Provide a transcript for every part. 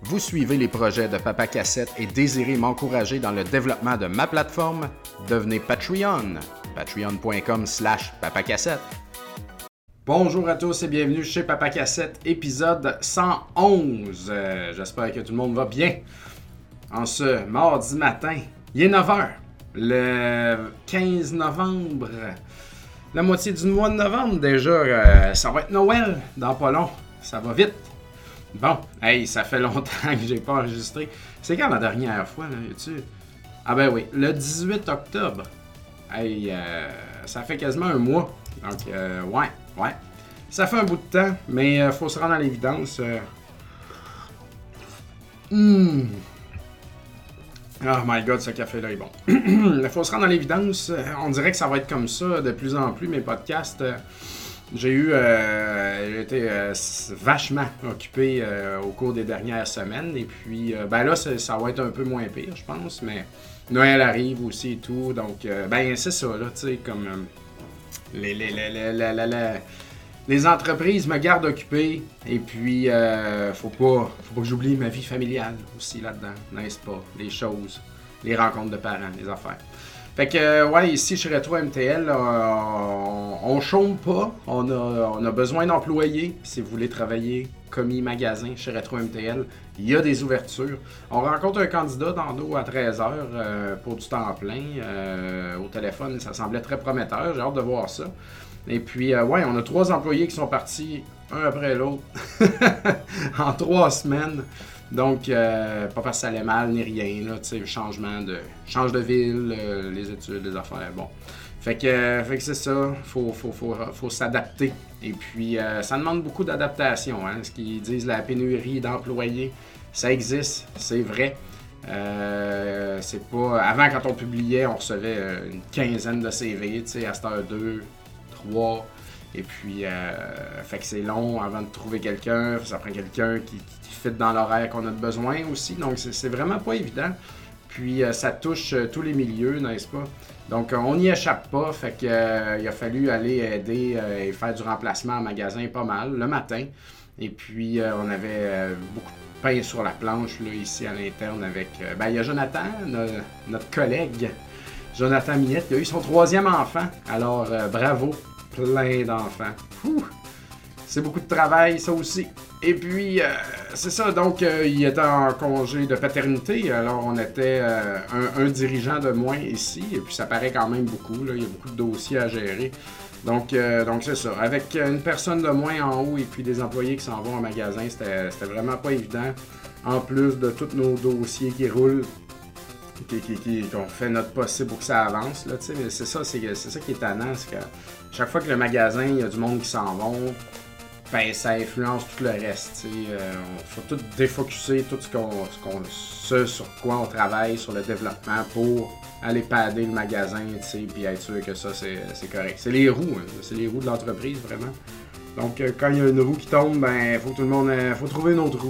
Vous suivez les projets de Papa Cassette et désirez m'encourager dans le développement de ma plateforme? Devenez Patreon. Patreon.com/papacassette. Bonjour à tous et bienvenue chez Papa Cassette, épisode 111. J'espère que tout le monde va bien. En ce mardi matin, il est 9h, le 15 novembre. La moitié du mois de novembre déjà, ça va être Noël dans pas long. Ça va vite. Bon, hey, ça fait longtemps que j'ai pas enregistré. C'est quand la dernière fois, là, tu... Ah ben oui, le 18 octobre. Hey, ça fait quasiment un mois. Donc, ouais. Ça fait un bout de temps, mais faut se rendre à l'évidence. Oh my god, ce café-là est bon. Il faut se rendre à l'évidence. On dirait que ça va être comme ça de plus en plus, mes podcasts. J'ai été vachement occupé au cours des dernières semaines. Et puis, là, ça va être un peu moins pire, je pense. Mais Noël arrive aussi et tout. Donc, c'est ça, là, tu sais, comme les entreprises me gardent occupé. Et puis, faut pas que j'oublie ma vie familiale aussi là-dedans, n'est-ce pas? Les choses, les rencontres de parents, les affaires. Fait que, ici chez Retro MTL, on chôme pas, on a besoin d'employés. Si vous voulez travailler commis magasin chez Retro MTL, il y a des ouvertures. On rencontre un candidat dans l'eau à 13h pour du temps plein. Au téléphone, ça semblait très prometteur, j'ai hâte de voir ça. Et puis, on a 3 employés qui sont partis, un après l'autre, en 3 semaines. Donc, pas parce que ça allait mal ni rien, là, tu sais, change de ville, les études, les affaires, bon. Fait que c'est ça, faut s'adapter. Et puis, ça demande beaucoup d'adaptation, hein. Ce qu'ils disent, la pénurie d'employés, ça existe, c'est vrai. C'est pas... Avant, quand on publiait, on recevait une quinzaine de CV, tu sais, à cette heure 2, 3... Et puis, fait que c'est long avant de trouver quelqu'un. Ça prend quelqu'un qui fit dans l'horaire qu'on a besoin aussi. Donc, c'est vraiment pas évident. Puis, ça touche tous les milieux, n'est-ce pas? Donc, on n'y échappe pas. Fait que, il a fallu aller aider et faire du remplacement en magasin pas mal le matin. Et puis, on avait beaucoup de pain sur la planche, là, ici à l'interne avec... il y a Jonathan, notre collègue, Jonathan Minette, qui a eu son 3e enfant. Alors, bravo! Plein d'enfants. C'est beaucoup de travail, ça aussi. Et puis, c'est ça. Donc, il était en congé de paternité. Alors, on était un dirigeant de moins ici. Et puis, ça paraît quand même beaucoup. Là. Il y a beaucoup de dossiers à gérer. Donc c'est ça. Avec une personne de moins en haut et puis des employés qui s'en vont en magasin, c'était vraiment pas évident. En plus de tous nos dossiers qui roulent, qu'on fait notre possible pour que ça avance, là, mais c'est ça qui est tannant, c'est que chaque fois que le magasin, il y a du monde qui s'en vont, ça influence tout le reste, faut tout défocuser, tout ce sur quoi on travaille, sur le développement pour aller padder le magasin, puis être sûr que ça, c'est correct. C'est les roues, hein, c'est les roues de l'entreprise, vraiment. Donc, quand il y a une roue qui tombe, faut tout le monde, faut trouver une autre roue.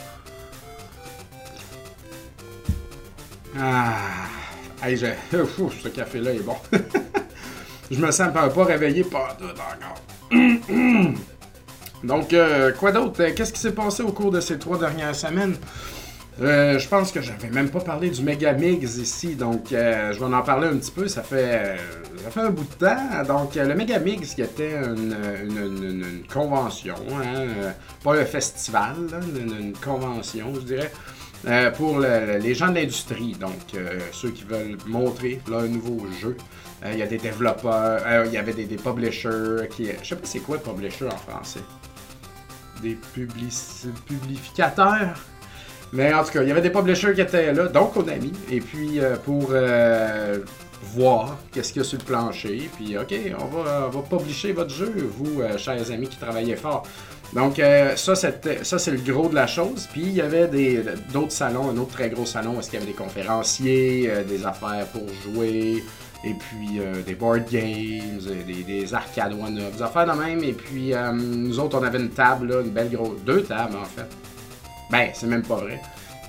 Ce café-là est bon. Je me sens pas réveillé pas tout encore. Donc, quoi d'autre? Qu'est-ce qui s'est passé au cours de ces 3 dernières semaines? Je pense que j'avais même pas parlé du Megamix ici, donc je vais en parler un petit peu. Ça fait un bout de temps. Donc, le Megamix qui était une convention, hein, pas un festival, là, une convention, je dirais. Pour les gens de l'industrie, donc ceux qui veulent montrer leur nouveau jeu. Il y a des développeurs, il y avait des publishers qui... Je sais pas c'est quoi publisher en français. Des publificateurs. Mais en tout cas, il y avait des publishers qui étaient là, donc on a mis. Et puis pour voir qu'est-ce qu'il y a sur le plancher. Puis OK, on va publisher votre jeu, vous, chers amis qui travaillez fort. Donc, ça, c'est le gros de la chose. Puis, il y avait d'autres salons, un autre très gros salon où il y avait des conférenciers, des affaires pour jouer, et puis des board games, des arcades one-up, des affaires de même. Et puis, nous autres, on avait une table, là, une belle grosse... 2 tables, en fait. C'est même pas vrai.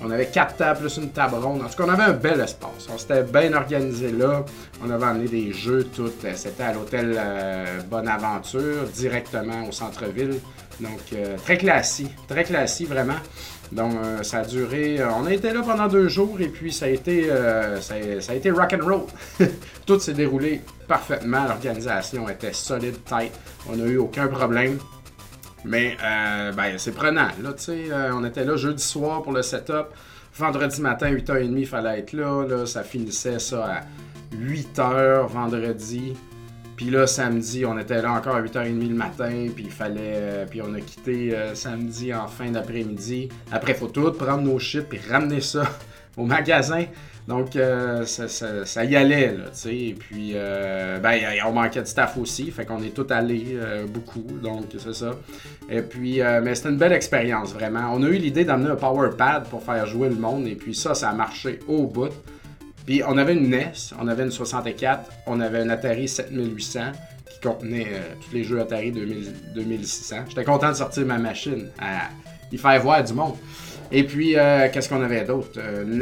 On avait 4 tables plus une table ronde. En tout cas, on avait un bel espace. On s'était bien organisé là. On avait amené des jeux, tout. C'était à l'hôtel Bonaventure, directement au centre-ville. Donc, très classique vraiment. Donc, ça a duré... on a été là pendant 2 jours et puis ça a été rock'n'roll. Tout s'est déroulé parfaitement. L'organisation était solide, tight. On n'a eu aucun problème. Mais, c'est prenant. Là, tu sais, on était là jeudi soir pour le setup. Vendredi matin, 8h30, il fallait être là. Là, ça finissait ça à 8h vendredi. Puis là, samedi, on était là encore à 8h30 le matin, puis il fallait... puis on a quitté samedi en fin d'après-midi. Après, il faut tout prendre nos shit puis ramener ça au magasin. Donc, ça y allait, là, tu sais. Et puis, on manquait de staff aussi, fait qu'on est tous allés beaucoup, donc c'est ça. Et puis, mais c'était une belle expérience, vraiment. On a eu l'idée d'amener un power pad pour faire jouer le monde, et puis ça a marché au bout. Puis on avait une NES, on avait une 64, on avait un Atari 7800 qui contenait tous les jeux Atari 2600. J'étais content de sortir ma machine, à y faire voir du monde. Et puis, qu'est-ce qu'on avait d'autre?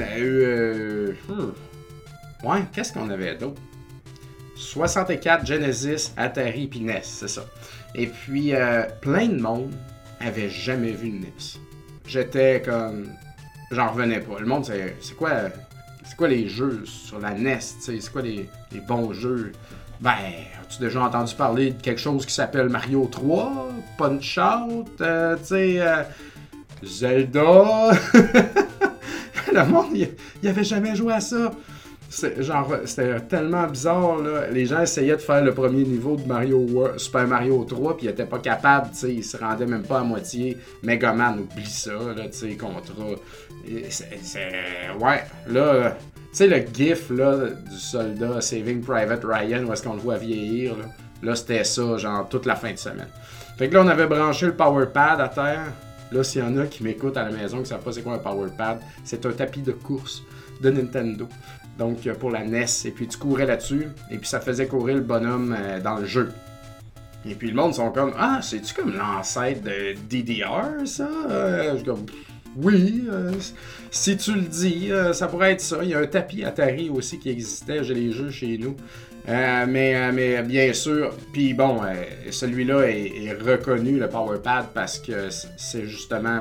Qu'est-ce qu'on avait d'autre? 64, Genesis, Atari, puis NES, c'est ça. Et puis, plein de monde avait jamais vu une NES. J'étais comme... J'en revenais pas. Le monde, c'est quoi les jeux sur la NES, t'sais? C'est quoi les bons jeux? Ben, as-tu déjà entendu parler de quelque chose qui s'appelle Mario 3, Punch-Out, Zelda? Le monde, il avait jamais joué à ça. C'était tellement bizarre, là. Les gens essayaient de faire le premier niveau de Super Mario 3, puis ils étaient pas capables, tu sais, ils se rendaient même pas à moitié. Mega Man, oublie ça, là, tu sais, Contra. Ouais, là, tu sais, le gif, là, du soldat Saving Private Ryan, où est-ce qu'on le voit vieillir, là, c'était ça, genre, toute la fin de semaine. Fait que là, on avait branché le Power Pad à terre. Là, s'il y en a qui m'écoutent à la maison, qui ne savent pas c'est quoi un Power Pad, c'est un tapis de course de Nintendo. Donc, pour la NES. Et puis, tu courais là-dessus. Et puis, ça faisait courir le bonhomme dans le jeu. Et puis, le monde sont comme, ah, c'est-tu comme l'ancêtre de DDR, ça? Je suis comme, oui, si tu le dis, ça pourrait être ça. Il y a un tapis Atari aussi qui existait. J'ai les jeux chez nous. Mais bien sûr, puis bon, celui-là est reconnu, le Power Pad, parce que c'est justement...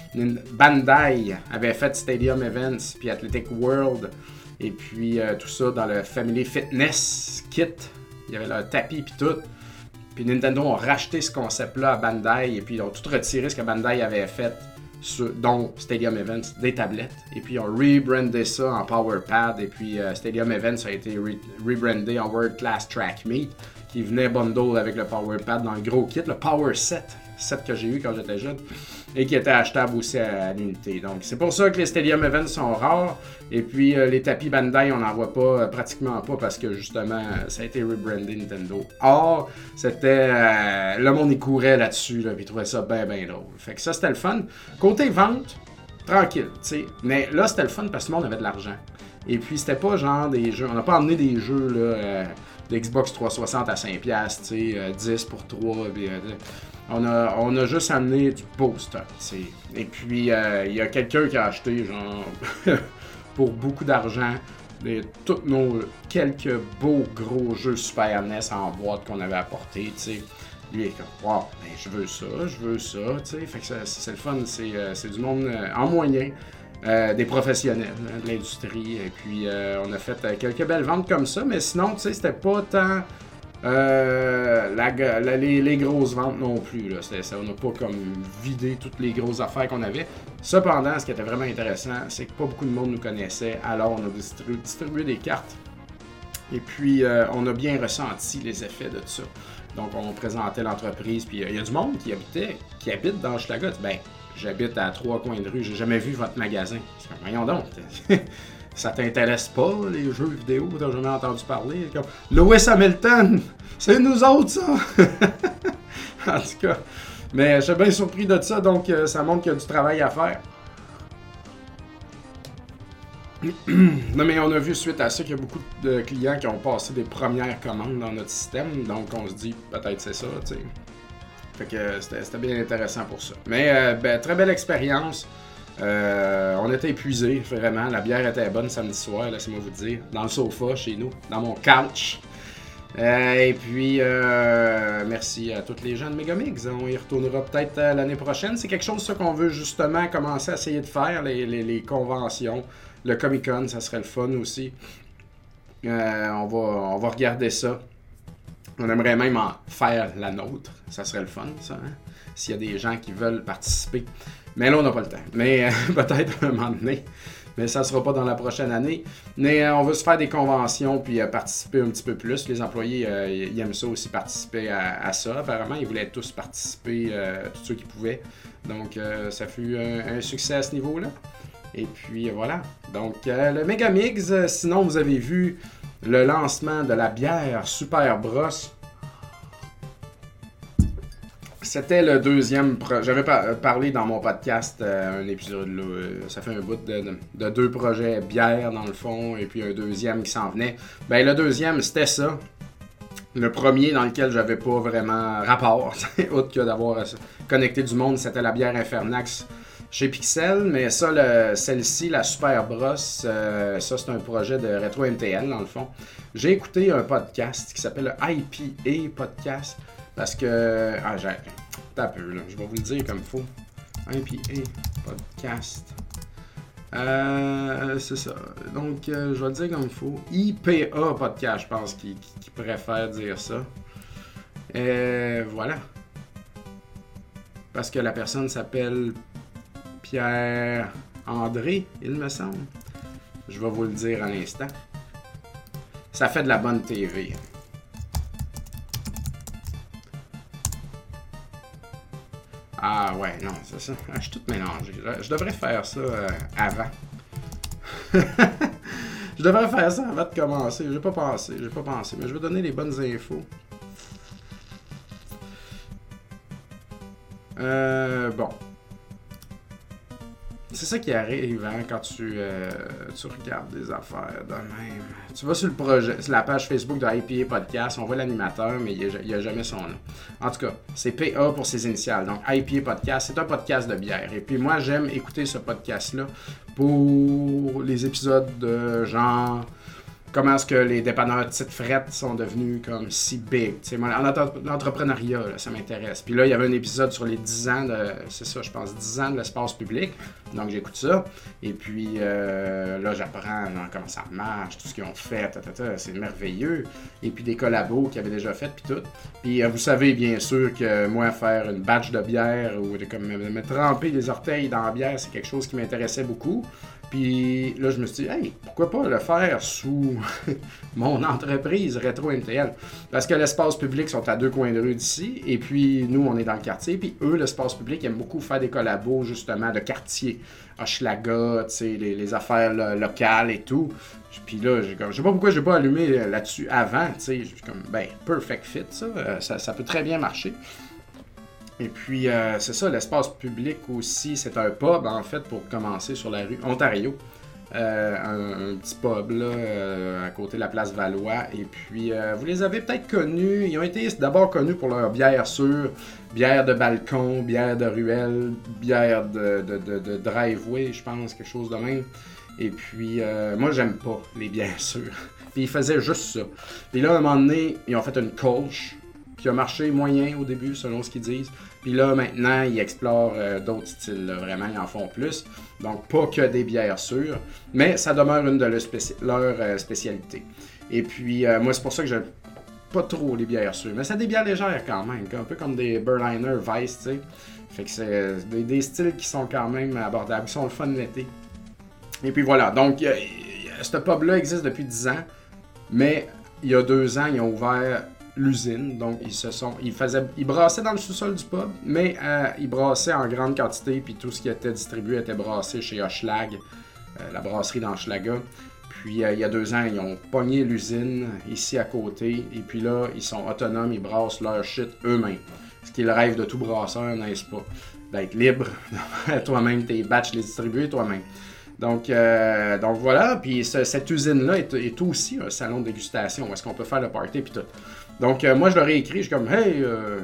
Bandai avait fait Stadium Events, puis Athletic World, et puis tout ça dans le Family Fitness Kit. Il y avait le tapis puis tout. Puis Nintendo a racheté ce concept-là à Bandai, et puis ils ont tout retiré ce que Bandai avait fait, dont Stadium Events, des tablettes. Et puis ils ont rebrandé ça en Power Pad, et puis Stadium Events a été rebrandé en World Class Track Meet, qui venait bundle avec le Power Pad dans le gros kit, le Power Set que j'ai eu quand j'étais jeune, et qui était achetable aussi à l'unité. Donc c'est pour ça que les Stadium Events sont rares, et puis les tapis Bandai on n'en voit pas, pratiquement pas, parce que justement ça a été rebrandé Nintendo. Or, c'était... le monde y courait là-dessus, là, puis il trouvait ça bien drôle. Fait que ça c'était le fun. Côté vente, tranquille, tu sais. Mais là c'était le fun parce que tout le monde avait de l'argent. Et puis c'était pas genre des jeux... On n'a pas emmené des jeux là, de Xbox 360 à 5$, tu sais, 10 pour 3, puis... On a juste amené du beau stock, t'sais. Et puis, il y a quelqu'un qui a acheté, genre, pour beaucoup d'argent, tous nos quelques beaux gros jeux Super NES en boîte qu'on avait apportés, t'sais. Lui, il est comme, wow, ben, je veux ça, t'sais. Fait que c'est le fun, c'est du monde en moyen, des professionnels de l'industrie. Et puis, on a fait quelques belles ventes comme ça, mais sinon, tu sais, c'était pas tant... les grosses ventes non plus. Là. On n'a pas comme vidé toutes les grosses affaires qu'on avait. Cependant, ce qui était vraiment intéressant, c'est que pas beaucoup de monde nous connaissait. Alors, on a distribué des cartes. Et puis, on a bien ressenti les effets de tout ça. Donc, on présentait l'entreprise. Puis, il y a du monde qui habite dans Hochelaga. Ben, j'habite à 3 coins de rue. J'ai jamais vu votre magasin. Voyons donc. Ça t'intéresse pas, les jeux vidéo? T'as jamais entendu parler? Comme Lewis Hamilton! C'est nous autres, ça! En tout cas. Mais je suis bien surpris de ça, donc ça montre qu'il y a du travail à faire. Non, mais on a vu suite à ça qu'il y a beaucoup de clients qui ont passé des premières commandes dans notre système, donc on se dit peut-être c'est ça, tu sais. Fait que c'était bien intéressant pour ça. Mais très belle expérience. On était épuisés, vraiment. La bière était bonne samedi soir, laissez-moi vous dire. Dans le sofa, chez nous, dans mon couch. Et puis, merci à tous les gens de Megamix. On y retournera peut-être l'année prochaine. C'est quelque chose ça, qu'on veut justement commencer à essayer de faire, les conventions. Le Comic-Con, ça serait le fun aussi. On va regarder ça. On aimerait même en faire la nôtre. Ça serait le fun, ça. Hein? S'il y a des gens qui veulent participer. Mais là, on n'a pas le temps. Mais peut-être à un moment donné. Mais ça ne sera pas dans la prochaine année. Mais on veut se faire des conventions puis participer un petit peu plus. Les employés, ils aiment ça aussi, participer à ça. Apparemment, ils voulaient tous participer, tous ceux qui pouvaient. Donc, ça fut un succès à ce niveau-là. Et puis, voilà. Donc, le Megamix, sinon, vous avez vu le lancement de la bière Super Brosse. C'était le deuxième projet. J'avais parlé dans mon podcast, un épisode là, ça fait un bout de deux projets bière dans le fond, et puis un deuxième qui s'en venait. Ben le deuxième, c'était ça. Le premier dans lequel j'avais pas vraiment rapport, autre que d'avoir connecté du monde, c'était la bière Infernax chez Pixel. Mais ça, celle-ci, la Super Brosse, ça c'est un projet de Retro MTL dans le fond. J'ai écouté un podcast qui s'appelle le IPA Podcast. Parce que... Ah, t'as peu, là. Je vais vous le dire comme il faut. IPA Podcast. C'est ça. Donc, je vais le dire comme il faut. IPA Podcast, je pense qu'il préfère dire ça. Voilà. Parce que la personne s'appelle Pierre-André, il me semble. Je vais vous le dire à l'instant. Ça fait de la bonne TV. Ah ouais, non, c'est ça. Je suis tout mélangé. Je devrais faire ça avant. Je devrais faire ça avant de commencer. J'ai pas pensé, mais je vais donner les bonnes infos. Bon. C'est ça qui arrive hein, quand tu regardes des affaires de même. Tu vas sur le projet, sur la page Facebook de IPA Podcast, on voit l'animateur, mais il n'y a jamais son nom. En tout cas, c'est PA pour ses initiales. Donc IPA Podcast, c'est un podcast de bière. Et puis moi, j'aime écouter ce podcast-là pour les épisodes de genre... Comment est-ce que les dépanneurs Tite Frette sont devenus comme si big. L'entrepreneuriat, là, ça m'intéresse. Puis là, il y avait un épisode sur les 10 ans c'est ça, je pense, 10 ans de l'espace public. Donc, j'écoute ça. Et puis, là, j'apprends comment ça marche, tout ce qu'ils ont fait, c'est merveilleux. Et puis, des collabos qu'ils avaient déjà fait, puis tout. Puis, vous savez, bien sûr, que moi, faire une batch de bière ou comme me tremper les orteils dans la bière, c'est quelque chose qui m'intéressait beaucoup. Puis là, je me suis dit, hey, pourquoi pas le faire sous mon entreprise Retro MTL? Parce que l'espace public sont à 2 coins de rue d'ici, et puis nous, on est dans le quartier, puis eux, l'espace public, aiment beaucoup faire des collabos, justement, de quartier. Hochelaga, tu sais, les affaires locales et tout. Puis là, je sais pas pourquoi j'ai pas allumé là-dessus avant, tu sais, comme, ben, perfect fit, ça peut très bien marcher. Et puis, c'est ça, l'espace public aussi, c'est un pub, en fait, pour commencer sur la rue Ontario. Un petit pub, là, à côté de la place Valois. Et puis, vous les avez peut-être connus. Ils ont été d'abord connus pour leur bière sûre, bière de balcon, bière de ruelle, bière de driveway, je pense, quelque chose de même. Et puis, moi, j'aime pas les bières sûres. Puis, ils faisaient juste ça. Puis là, à un moment donné, ils ont fait une colche qui a marché moyen au début, selon ce qu'ils disent. Puis là, maintenant, ils explorent d'autres styles. Là. Vraiment, ils en font plus. Donc, pas que des bières sûres. Mais ça demeure une de leurs spécialités. Et puis, moi, c'est pour ça que j'aime pas trop les bières sûres. Mais c'est des bières légères quand même. Un peu comme des Berliner Weiss, tu sais. Fait que c'est des styles qui sont quand même abordables. Qui sont le fun l'été. Et puis voilà. Donc, ce pub-là existe depuis 10 ans. Mais il y a 2 ans, ils ont ouvert l'usine, donc ils brassaient dans le sous-sol du pub, mais ils brassaient en grande quantité, puis tout ce qui était distribué était brassé chez Hochelag, la brasserie d'Hochelaga. Puis il y a 2 ans, ils ont pogné l'usine ici à côté, et puis là, ils sont autonomes, ils brassent leur shit eux-mêmes. Ce qui est le rêve de tout brasseur, n'est-ce pas? D'être libre, toi-même tes batchs, les distribuer toi-même. Donc voilà, puis cette usine-là est aussi un salon de dégustation où est-ce qu'on peut faire le party puis tout. Donc moi je leur ai écrit, je suis comme hey,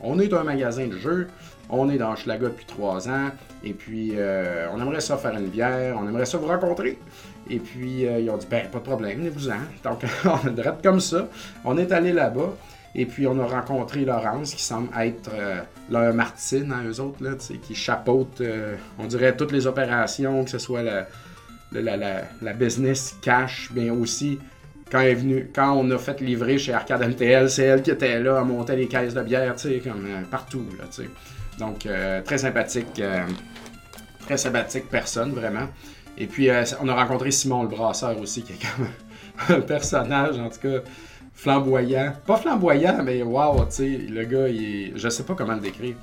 on est un magasin de jeux, on est dans Hochelaga depuis 3 ans, et puis on aimerait ça faire une bière, on aimerait ça vous rencontrer. Et puis ils ont dit, ben pas de problème, venez-vous-en. Donc on a direct comme ça, on est allé là-bas, et puis on a rencontré Laurence, qui semble être leur Martine, hein, eux autres, là, qui chapeaute, on dirait, toutes les opérations, que ce soit la business cash, bien aussi. Quand on a fait livrer chez Arcade MTL, c'est elle qui était là, à monter les caisses de bière, tu sais, comme partout, là, tu sais. Donc, très sympathique personne, vraiment. Et puis, on a rencontré Simon le brasseur aussi, qui est comme un personnage, en tout cas, flamboyant. Pas flamboyant, mais wow, tu sais, le gars, il est, je sais pas comment le décrire.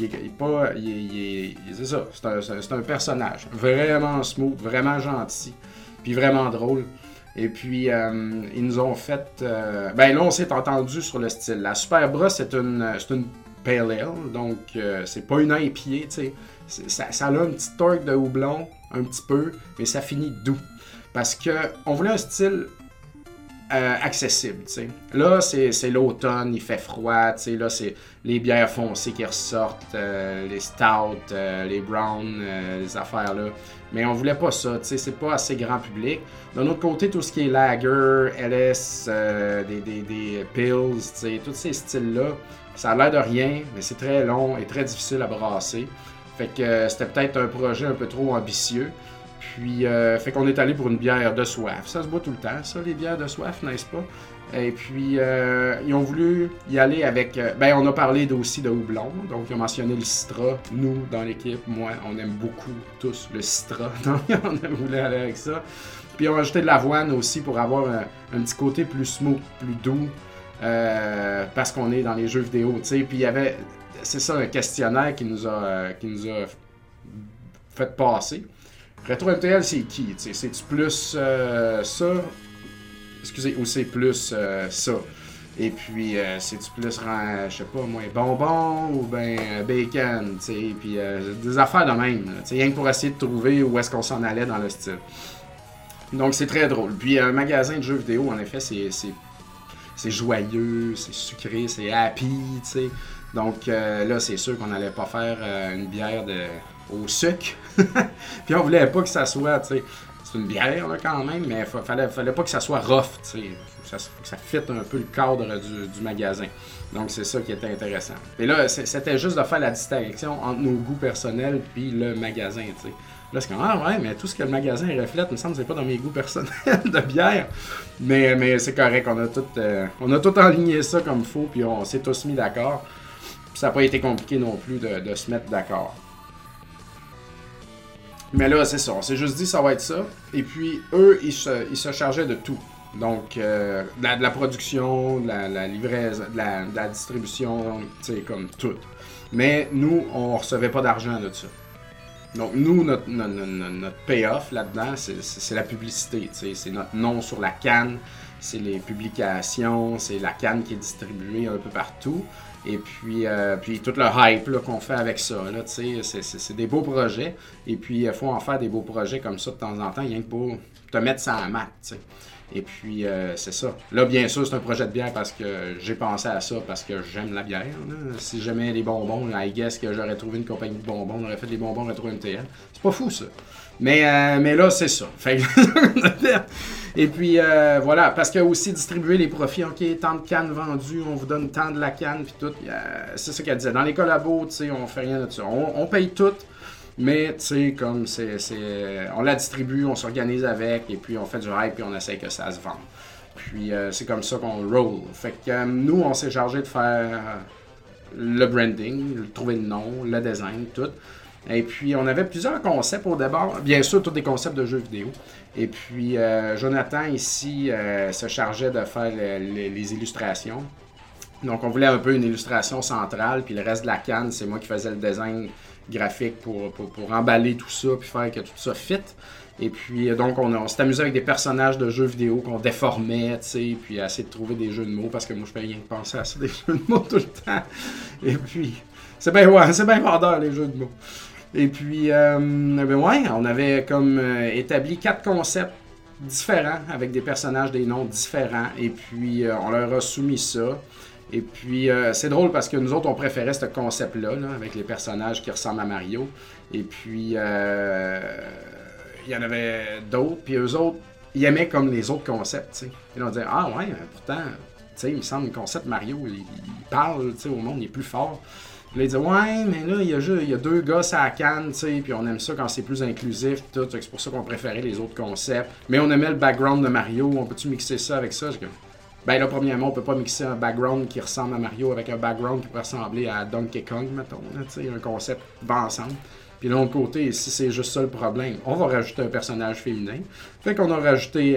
C'est ça, c'est un personnage. Vraiment smooth, vraiment gentil, puis vraiment drôle. Et puis, ils nous ont fait... ben là, on s'est entendu sur le style. La Super Bra, c'est une Pale Ale, donc c'est pas une IPA, tu sais. Ça a un petit torque de houblon, un petit peu, mais ça finit doux. Parce que on voulait un style accessible, tu sais. Là, c'est l'automne, il fait froid, tu sais. Là, c'est les bières foncées qui ressortent, les stouts, les browns, les affaires là. Mais on voulait pas ça, tu sais, c'est pas assez grand public. D'un autre côté, tout ce qui est lager, LS, des pills, tu sais, tous ces styles-là, ça a l'air de rien, mais c'est très long et très difficile à brasser. Fait que c'était peut-être un projet un peu trop ambitieux. Puis, fait qu'on est allé pour une bière de soif. Ça se boit tout le temps, ça, les bières de soif, n'est-ce pas? Et puis, ils ont voulu y aller avec... ben, on a parlé aussi de houblon. Donc, ils ont mentionné le Citra. Nous, dans l'équipe, moi, on aime beaucoup tous le Citra. Donc, on a voulu aller avec ça. Puis, on a ajouté de l'avoine aussi pour avoir un petit côté plus smooth, plus doux. Parce qu'on est dans les jeux vidéo, tu sais. Puis, il y avait... C'est ça, un questionnaire qui nous a fait passer. Retro MTL, c'est qui? C'est-tu plus ça? Excusez, ou c'est plus ça? Et puis, c'est-tu plus, je sais pas, moi, bonbon ou ben bacon, tu sais? Puis, des affaires de même, tu sais, rien que pour essayer de trouver où est-ce qu'on s'en allait dans le style. Donc, c'est très drôle. Puis, un magasin de jeux vidéo, en effet, c'est joyeux, c'est sucré, c'est happy, tu sais. Donc, là, c'est sûr qu'on n'allait pas faire une bière au sucre. Puis on voulait pas que ça soit, tu sais, c'est une bière là, quand même, mais fallait pas que ça soit rough, tu sais, que ça fitte un peu le cadre du magasin. Donc c'est ça qui était intéressant. Et là, c'était juste de faire la distinction entre nos goûts personnels puis le magasin, tu sais. Là, c'est comme, ah ouais, mais tout ce que le magasin reflète, il me semble que c'est pas dans mes goûts personnels de bière. Mais c'est correct, on a tout enligné ça comme il faut, puis on s'est tous mis d'accord. Puis ça n'a pas été compliqué non plus de se mettre d'accord. Mais là, c'est ça. On s'est juste dit ça va être ça. Et puis, eux, ils se chargeaient de tout. Donc, de la production, de la livraison, de la distribution, tu sais, comme tout. Mais nous, on recevait pas d'argent de ça. Donc, nous, notre payoff là-dedans, c'est la publicité. Tu sais, c'est notre nom sur la canne, c'est les publications, c'est la canne qui est distribuée un peu partout. Et puis tout le hype là, qu'on fait avec ça, là, c'est des beaux projets. Et puis, il faut en faire des beaux projets comme ça de temps en temps, rien que pour te mettre ça en maths. T'sais. Et puis, c'est ça. Là, bien sûr, c'est un projet de bière parce que j'ai pensé à ça, parce que j'aime la bière. Là. Si j'aimais les bonbons, I guess que j'aurais trouvé une compagnie de bonbons, on aurait fait des bonbons Retro MTL. C'est pas fou, ça. Mais là, c'est ça. Fait que... Et puis, voilà, parce qu'il y a aussi distribuer les profits. OK, tant de cannes vendues, on vous donne tant de la canne, puis tout. C'est ça qu'elle disait. Dans les collabos, tu sais, on fait rien de ça. On paye tout, mais, tu sais, comme on la distribue, on s'organise avec, et puis on fait du hype, puis on essaie que ça se vende. Puis, c'est comme ça qu'on roll. Fait que nous, on s'est chargé de faire le branding, trouver le nom, le design, tout. Et puis, on avait plusieurs concepts au départ. Bien sûr, tous des concepts de jeux vidéo. Et puis, Jonathan, ici, se chargeait de faire les illustrations. Donc, on voulait un peu une illustration centrale. Puis, le reste de la canne, c'est moi qui faisais le design graphique pour emballer tout ça puis faire que tout ça fit. Et puis, donc, on s'est amusé avec des personnages de jeux vidéo qu'on déformait, tu sais, puis essayer de trouver des jeux de mots. Parce que moi, je fais rien que penser à ça, des jeux de mots tout le temps. Et puis, c'est bien vendeur, les jeux de mots. Et puis, ben ouais, on avait comme établi 4 concepts différents avec des personnages, des noms différents. Et puis, on leur a soumis ça. Et puis, c'est drôle parce que nous autres, on préférait ce concept-là, là, avec les personnages qui ressemblent à Mario. Et puis, il y en avait d'autres. Puis eux autres, ils aimaient comme les autres concepts, tu sais. Ils ont dit, ah ouais, pourtant, tu sais, il me semble que le concept Mario, il parle, tu sais, au monde, il est plus fort. Puis là, ils disaient, ouais, mais là, il y a deux gars à la canne, tu sais, puis on aime ça quand c'est plus inclusif, tout. C'est pour ça qu'on préférait les autres concepts. Mais on aimait le background de Mario, on peut-tu mixer ça avec ça? Ben là, premièrement, on peut pas mixer un background qui ressemble à Mario avec un background qui pourrait ressembler à Donkey Kong, mettons. Tu sais, un concept qui va ensemble. Puis de l'autre côté, si c'est juste ça le problème, on va rajouter un personnage féminin. Fait qu'on a rajouté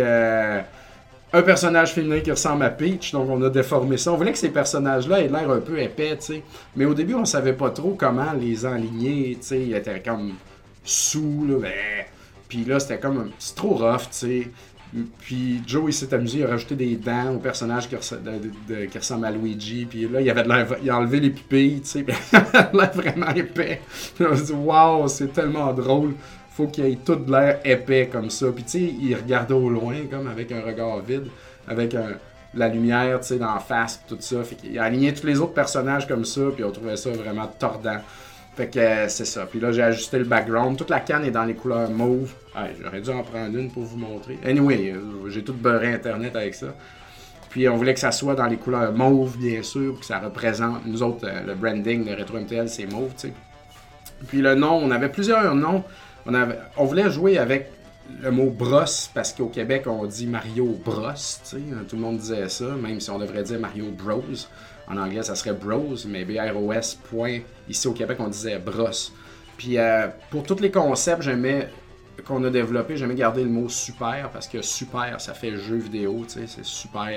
un personnage féminin qui ressemble à Peach, donc on a déformé ça. On voulait que ces personnages-là aient l'air un peu épais, tu sais. Mais au début, on savait pas trop comment les enligner, tu sais. Ils étaient comme sous, là, ben... Puis là, c'était comme... C'est trop rough, tu sais. Puis Joe, il s'est amusé à rajouter des dents au personnage qui ressemble à Luigi. Puis là, il a enlevé les pupilles, tu sais. Puis il avait l'air vraiment épais. Puis on s'est dit, waouh, c'est tellement drôle. Faut qu'il ait tout de l'air épais comme ça. Puis tu sais, il regardait au loin, comme avec un regard vide, avec la lumière, tu sais, d'en face, tout ça. Fait qu'il a aligné tous les autres personnages comme ça. Puis on trouvait ça vraiment tordant. Fait que c'est ça. Puis là, j'ai ajusté le background. Toute la canne est dans les couleurs mauve. Ouais, j'aurais dû en prendre une pour vous montrer. Anyway, j'ai tout beurré Internet avec ça. Puis on voulait que ça soit dans les couleurs mauve, bien sûr, que ça représente... Nous autres, le branding de Retro MTL, c'est mauve, tu sais. Puis le nom, on avait plusieurs noms. On voulait jouer avec le mot brosse, parce qu'au Québec, on dit Mario Bros, tu sais. Tout le monde disait ça, même si on devrait dire Mario Bros. En anglais, ça serait Bros, mais B-R-O-S, point. Ici, au Québec, on disait Bros. Puis, pour tous les concepts qu'on a développés, j'aimais garder le mot super, parce que super, ça fait jeu vidéo, tu sais. C'est super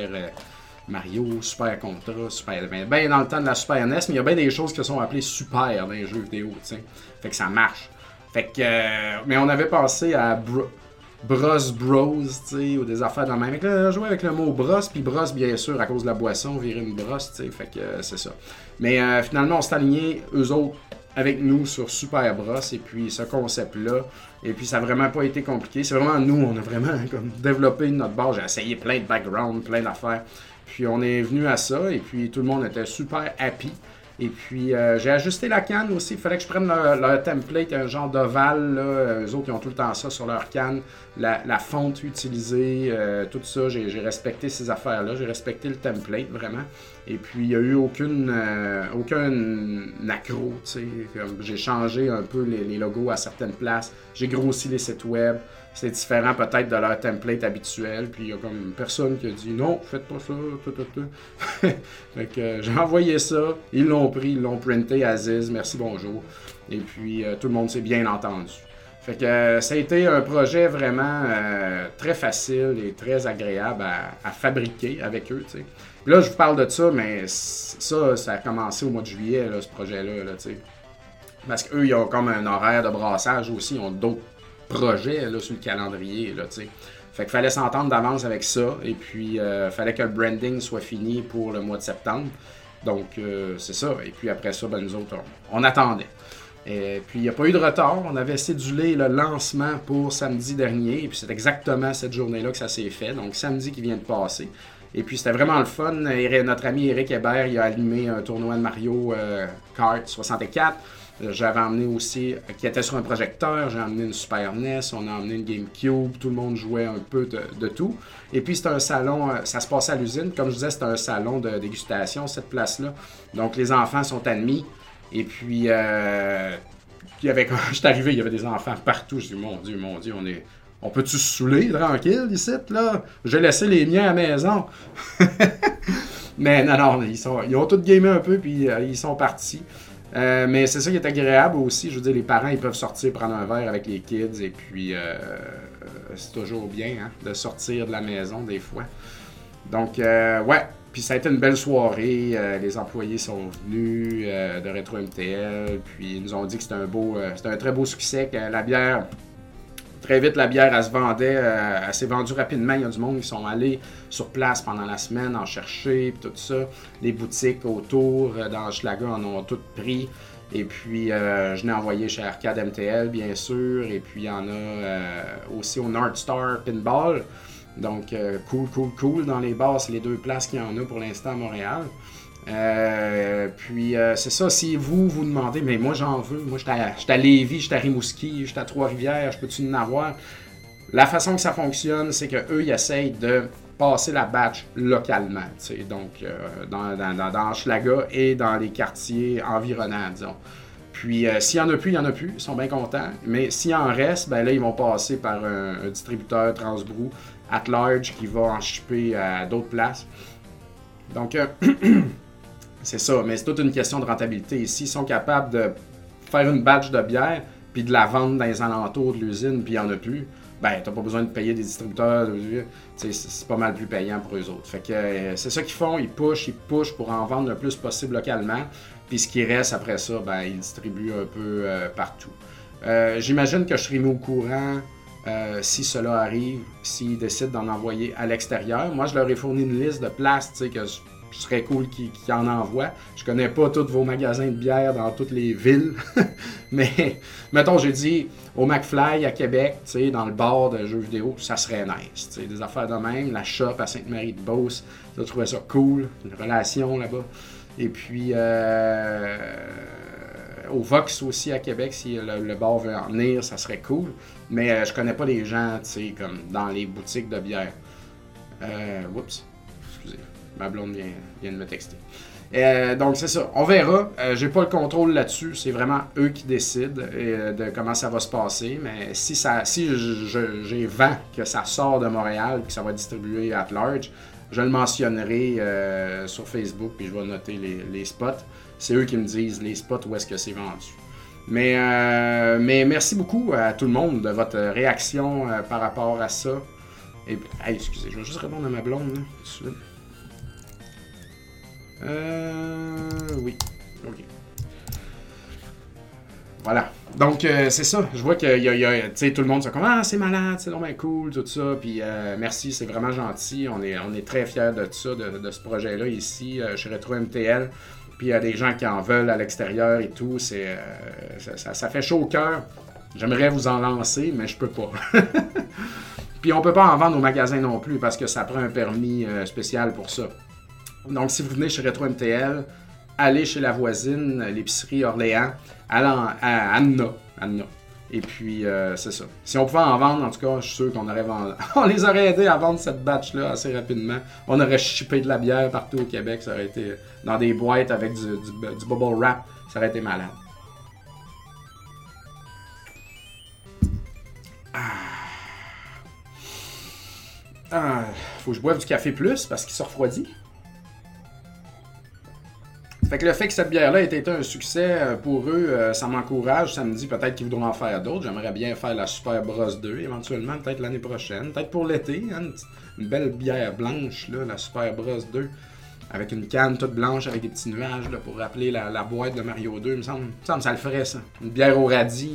Mario, super Contra, super... Ben, dans le temps de la Super NES, mais il y a bien des choses qui sont appelées super dans les jeux vidéo, tu sais. Fait que ça marche. Fait que... mais on avait pensé à... Bros, tu sais, ou des affaires de même. Fait que là, jouer avec le mot brosse, puis brosse, bien sûr, à cause de la boisson, virer une brosse, tu sais, fait que c'est ça. Mais finalement, on s'est alignés, eux autres, avec nous, sur Super Brosse, et puis ce concept-là, et puis ça n'a vraiment pas été compliqué. C'est vraiment nous, on a vraiment comme développé notre base. J'ai essayé plein de backgrounds, plein d'affaires, puis on est venu à ça, et puis tout le monde était super happy. Et puis, j'ai ajusté la canne aussi. Il fallait que je prenne leur template, un genre d'ovale. Eux autres, ils ont tout le temps ça sur leur canne. La fonte utilisée, tout ça. J'ai respecté ces affaires-là. J'ai respecté le template, vraiment. Et puis, il n'y a eu aucun accro, tu sais. J'ai changé un peu les logos à certaines places. J'ai grossi les sites web. C'est différent peut-être de leur template habituel. Puis il y a comme personne qui a dit non, faites pas ça, tout. Fait que j'ai envoyé ça. Ils l'ont pris, ils l'ont printé à Aziz, merci, bonjour. Et puis tout le monde s'est bien entendu. Fait que ça a été un projet vraiment très facile et très agréable à fabriquer avec eux, tu sais. Puis là, je vous parle de ça, mais ça a commencé au mois de juillet, là, ce projet-là, là, tu sais. Parce qu'eux, ils ont comme un horaire de brassage aussi, ils ont d'autres projets là, sur le calendrier, là, tu sais. Fait qu'il fallait s'entendre d'avance avec ça, et puis fallait que le branding soit fini pour le mois de septembre. Donc, c'est ça. Et puis après ça, ben, nous autres, on attendait. Et puis, il n'y a pas eu de retard. On avait cédulé le lancement pour samedi dernier, et puis c'est exactement cette journée-là que ça s'est fait. Donc, samedi qui vient de passer. Et puis, c'était vraiment le fun. Notre ami Eric Hébert, il a animé un tournoi de Mario Kart 64. J'avais emmené aussi, qui était sur un projecteur, j'ai emmené une Super NES, on a emmené une GameCube, tout le monde jouait un peu de tout. Et puis c'était un salon, ça se passait à l'usine, comme je disais, c'était un salon de dégustation, cette place-là. Donc les enfants sont admis. Et puis, quand j'étais arrivé, il y avait des enfants partout. Je dis, mon Dieu, on peut-tu se saouler tranquille ici, là? J'ai laissé les miens à la maison. Mais non, ils ont tous gamé un peu, puis ils sont partis. Mais c'est ça qui est agréable aussi. Je veux dire, les parents, ils peuvent sortir prendre un verre avec les kids. Et puis, c'est toujours bien hein, de sortir de la maison des fois. Donc, ouais. Puis ça a été une belle soirée. Les employés sont venus de Retro MTL. Puis ils nous ont dit que c'était un très beau succès. Que la bière... Très vite, la bière, elle se vendait, elle s'est vendue rapidement. Il y a du monde qui sont allés sur place pendant la semaine en chercher, puis tout ça. Les boutiques autour, dans Hochelaga, en ont toutes pris. Et puis, je l'ai envoyé chez Arcade MTL, bien sûr. Et puis, il y en a aussi au North Star Pinball. Donc, cool dans les bars. C'est les deux places qu'il y en a pour l'instant à Montréal. C'est ça, si vous demandez, mais moi j'en veux, moi j'étais à Lévis, j'étais à Rimouski, j'étais à Trois-Rivières, je peux-tu en avoir? La façon que ça fonctionne, c'est qu'eux, ils essayent de passer la batch localement, donc dans Hochelaga et dans les quartiers environnants, disons. Puis s'il n'y en a plus, il n'y en a plus, ils sont bien contents, mais s'il en reste, ben là, ils vont passer par un distributeur Transbrou at large qui va en shipper à d'autres places. Donc, c'est ça, mais c'est toute une question de rentabilité. S'ils sont capables de faire une batch de bière, puis de la vendre dans les alentours de l'usine, puis il n'y en a plus, ben, t'as pas besoin de payer des distributeurs. C'est pas mal plus payant pour eux autres. Fait que c'est ça qu'ils font, ils pushent pour en vendre le plus possible localement. Puis ce qui reste après ça, ben, ils distribuent un peu partout. J'imagine que je serai mis au courant si cela arrive, s'ils décident d'en envoyer à l'extérieur. Moi, je leur ai fourni une liste de places, tu sais, que ce serait cool qu'ils en envoient. Je connais pas tous vos magasins de bière dans toutes les villes, mais mettons, j'ai dit au McFly à Québec, tu sais, dans le bar de jeux vidéo, ça serait nice, tu sais, des affaires de même. La shop à Sainte-Marie-de-Beauce, je trouvais ça cool, une relation là-bas. Et puis au Vox aussi à Québec, si le bar veut en venir, ça serait cool. Mais je connais pas les gens, tu sais, comme dans les boutiques de bière. Oups, excusez. Ma blonde vient de me texter. Donc c'est ça, on verra. J'ai pas le contrôle là-dessus, c'est vraiment eux qui décident de comment ça va se passer. Mais si j'ai vent que ça sort de Montréal et que ça va être distribué at large, je le mentionnerai sur Facebook puis je vais noter les spots. C'est eux qui me disent les spots où est-ce que c'est vendu. Mais merci beaucoup à tout le monde de votre réaction par rapport à ça. Et hey, excusez, je vais juste répondre à ma blonde là, tout de suite. Oui. OK. Voilà. Donc, c'est ça. Je vois que tu sais, tout le monde se dit comme ah, c'est malade, c'est vraiment cool, tout ça. Puis, merci, c'est vraiment gentil. On est très fiers de ça, de ce projet-là ici, chez Retro MTL. Puis, il y a des gens qui en veulent à l'extérieur et tout. Ça fait chaud au cœur. J'aimerais vous en lancer, mais je peux pas. Puis, on peut pas en vendre au magasin non plus parce que ça prend un permis spécial pour ça. Donc, si vous venez chez Retro MTL, allez chez la voisine, l'épicerie Orléans, à Anna. Et puis, c'est ça. Si on pouvait en vendre, en tout cas, je suis sûr qu'on aurait vendu. On les aurait aidés à vendre cette batch-là assez rapidement. On aurait shippé de la bière partout au Québec. Ça aurait été dans des boîtes avec du bubble wrap. Ça aurait été malade. Faut que je boive du café plus parce qu'il se refroidit. Fait que le fait que cette bière-là ait été un succès pour eux, ça m'encourage. Ça me dit peut-être qu'ils voudront en faire d'autres. J'aimerais bien faire la Super Brosse 2 éventuellement, peut-être l'année prochaine. Peut-être pour l'été. Hein, une belle bière blanche, là, la Super Brosse 2. Avec une canne toute blanche avec des petits nuages là, pour rappeler la boîte de Mario 2. Il me semble que ça le ferait, ça. Une bière au radis.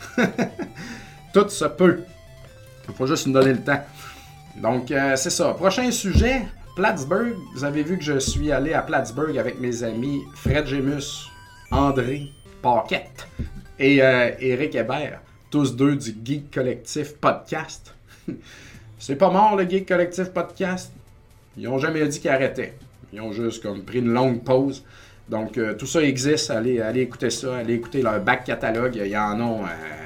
Tout se peut. Il faut juste nous donner le temps. Donc, c'est ça. Prochain sujet. Plattsburgh, vous avez vu que je suis allé à Plattsburgh avec mes amis Fred Gémus, André Paquette et Éric Hébert, tous deux du Geek Collectif Podcast. C'est pas mort le Geek Collectif Podcast. Ils ont jamais dit qu'ils arrêtaient. Ils ont juste comme pris une longue pause. Donc tout ça existe, allez écouter ça, allez écouter leur back catalogue. Ils en ont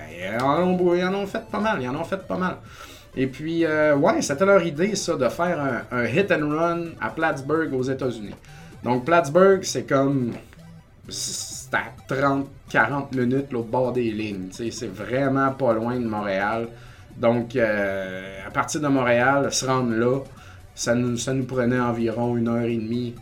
fait pas mal. Et puis, ouais, c'était leur idée, ça, de faire un hit and run à Plattsburgh aux États-Unis. Donc, Plattsburgh, c'est comme... C'est à 30-40 minutes l'autre bord des lignes. C'est vraiment pas loin de Montréal. Donc, à partir de Montréal, se rendre là, ça nous prenait environ 1h30,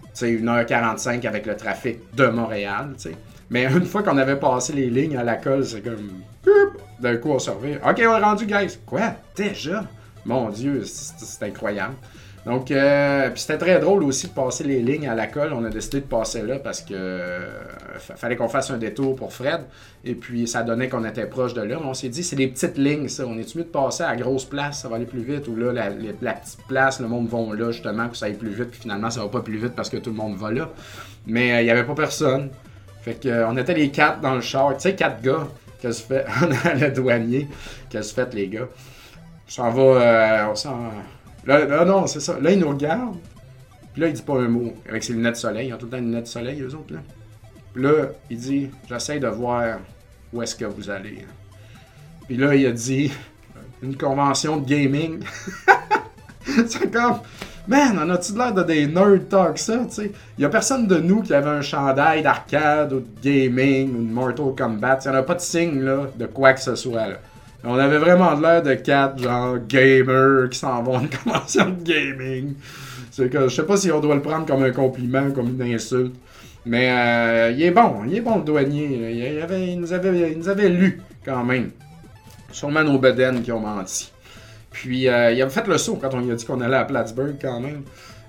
1h45 avec le trafic de Montréal, t'sais. Mais une fois qu'on avait passé les lignes à la colle, c'est comme... D'un coup, on se revient. OK, on est rendu, guys. Quoi? Déjà? Mon Dieu, c'est incroyable. Donc, puis c'était très drôle aussi de passer les lignes à la colle. On a décidé de passer là parce que fallait qu'on fasse un détour pour Fred. Et puis, ça donnait qu'on était proche de là. Mais on s'est dit, c'est des petites lignes, ça. On est-tu mieux de passer à la grosse place? Ça va aller plus vite. Ou là, la petite place, le monde va là, justement, que ça aille plus vite. Puis finalement, ça va pas plus vite parce que tout le monde va là. Mais il y avait pas personne. Fait que on était les 4 dans le char. Tu sais, 4 gars. Qu'est-ce que fait? On a le douanier. Qu'est-ce que fait, les gars? On s'en va. Là, non, c'est ça. Là, il nous regarde. Puis là, il dit pas un mot, avec ses lunettes de soleil. Ils ont tout le temps des lunettes de soleil, eux autres, là. Puis là, il dit, j'essaie de voir où est-ce que vous allez. Puis là, il a dit, une convention de gaming. C'est comme, man, on a-tu l'air de des nerds talk ça, tu sais? Il y a personne de nous qui avait un chandail d'arcade ou de gaming ou de Mortal Kombat. Il n'y en a pas de signe, là, de quoi que ce soit, là. On avait vraiment l'air de 4, genre, gamers qui s'en vont à une convention de gaming. C'est que, je sais pas si on doit le prendre comme un compliment, comme une insulte. Mais il est bon le douanier. Il nous avait lu quand même. Sûrement nos bedaines qui ont menti. Puis il avait fait le saut quand on lui a dit qu'on allait à Plattsburgh quand même.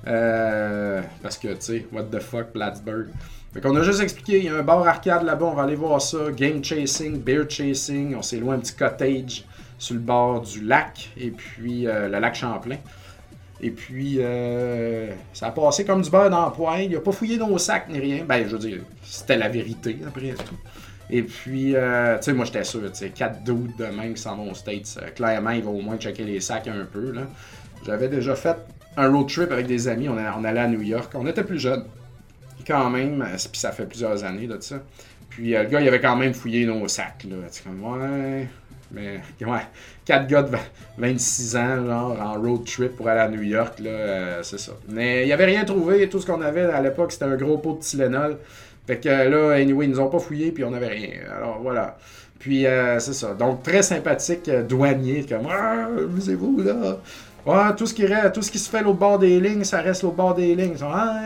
Parce que, tu sais, what the fuck, Plattsburgh. Fait qu'on a juste expliqué, il y a un bar arcade là-bas, on va aller voir ça. Game chasing, beer chasing. On s'est loin un petit cottage sur le bord du lac. Et puis le lac Champlain. Et puis, ça a passé comme du beurre dans le poêle. Il a pas fouillé nos sacs ni rien. Ben, je veux dire, c'était la vérité, après tout. Et puis, tu sais, moi, j'étais sûr, tu sais, 4 dudes de même qui s'en vont aux States. Clairement, il va au moins checker les sacs un peu, là. J'avais déjà fait un road trip avec des amis. On allait à New York. On était plus jeunes, quand même. Puis ça fait plusieurs années, là, de ça. Puis, le gars, il avait quand même fouillé nos sacs, là. C'est comme, ouais... Mais, ouais, 4 gars de 26 ans, genre, en road trip pour aller à New York, là, c'est ça. Mais il n'y avait rien trouvé, tout ce qu'on avait à l'époque, c'était un gros pot de Tylenol. Fait que là, anyway, ils nous ont pas fouillé, puis on n'avait rien. Alors, voilà. Puis, c'est ça. Donc, très sympathique douanier, comme, ah, amusez-vous, là. Ouais, tout ce qui se fait l'autre bord des lignes, ça reste l'autre bord des lignes. Ils sont, ah,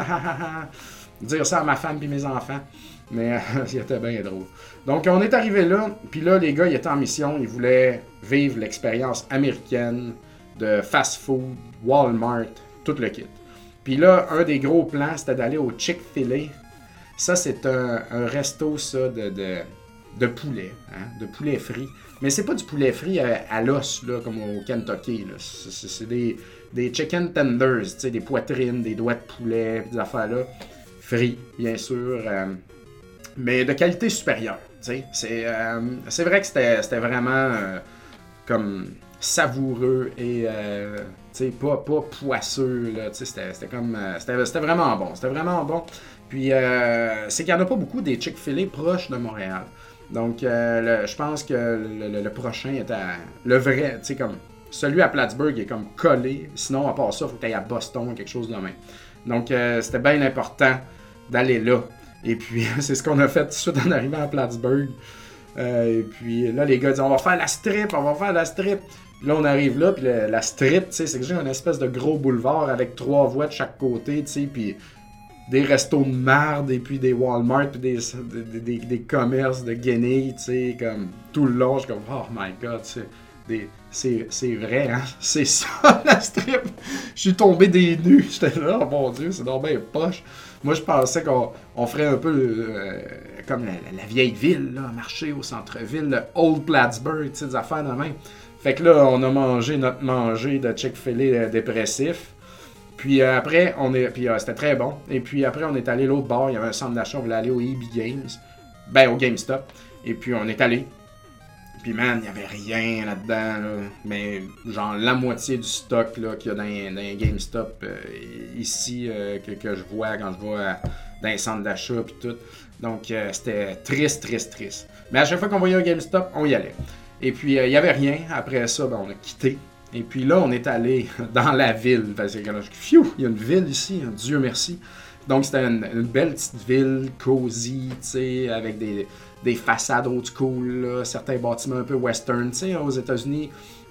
dire ça à ma femme puis mes enfants. Mais c'était bien drôle. Donc, on est arrivé là, puis là, les gars, ils étaient en mission. Ils voulaient vivre l'expérience américaine de fast-food, Walmart, tout le kit. Puis là, un des gros plans, c'était d'aller au Chick-fil-A. Ça, c'est un resto, ça, de poulet, hein, de poulet frit. Mais c'est pas du poulet frit à l'os, là, comme au Kentucky, là. C'est des chicken tenders, tu sais, des poitrines, des doigts de poulet, des affaires-là. Frits, bien sûr. Mais de qualité supérieure. C'est vrai que c'était vraiment comme savoureux et pas poisseux. Là, c'était comme c'était vraiment bon. C'était vraiment bon. Puis c'est qu'il n'y en a pas beaucoup des Chick-fil-A proches de Montréal. Donc je pense que le prochain est le vrai, comme celui à Plattsburgh est comme collé. Sinon, à part ça, il faut que tu ailles à Boston ou quelque chose de même. Donc c'était bien important d'aller là. Et puis, c'est ce qu'on a fait tout de suite en arrivant à Plattsburgh. Et puis là, les gars disent, on va faire la strip. Puis là, on arrive là, puis la strip, tu sais, c'est que j'ai une espèce de gros boulevard avec 3 voies de chaque côté, tu sais, puis des restos de marde, et puis des Walmart, puis des commerces de guenilles, tu sais, comme tout le long. Je suis comme, oh my god, c'est vrai, hein? C'est ça, la strip! Je suis tombé des nues. J'étais là, oh mon Dieu, c'est donc bien poche. Moi, je pensais qu'on ferait un peu comme la vieille ville, là, marcher au centre-ville, le Old Plattsburgh, tu sais, des affaires de même. Fait que là, on a mangé notre manger de Chick-fil-A dépressif. Puis après, c'était très bon. Et puis après, on est allé l'autre bord, il y avait un centre d'achat, on voulait aller au EB Games. Ben, au GameStop. Et puis on est allé. Puis man, il n'y avait rien là-dedans, là. Mais genre la moitié du stock là, qu'il y a dans les GameStop ici que je vois quand je vais dans les centres d'achat puis tout. Donc c'était triste. Mais à chaque fois qu'on voyait un GameStop, on y allait. Et puis il n'y avait rien. Après ça, ben, on a quitté. Et puis là, on est allé dans la ville. Parce que là, il y a une ville ici, hein, Dieu merci. Donc c'était une belle petite ville, cosy, tu sais, avec des façades old school, là, certains bâtiments un peu western. Tu sais, aux États-Unis,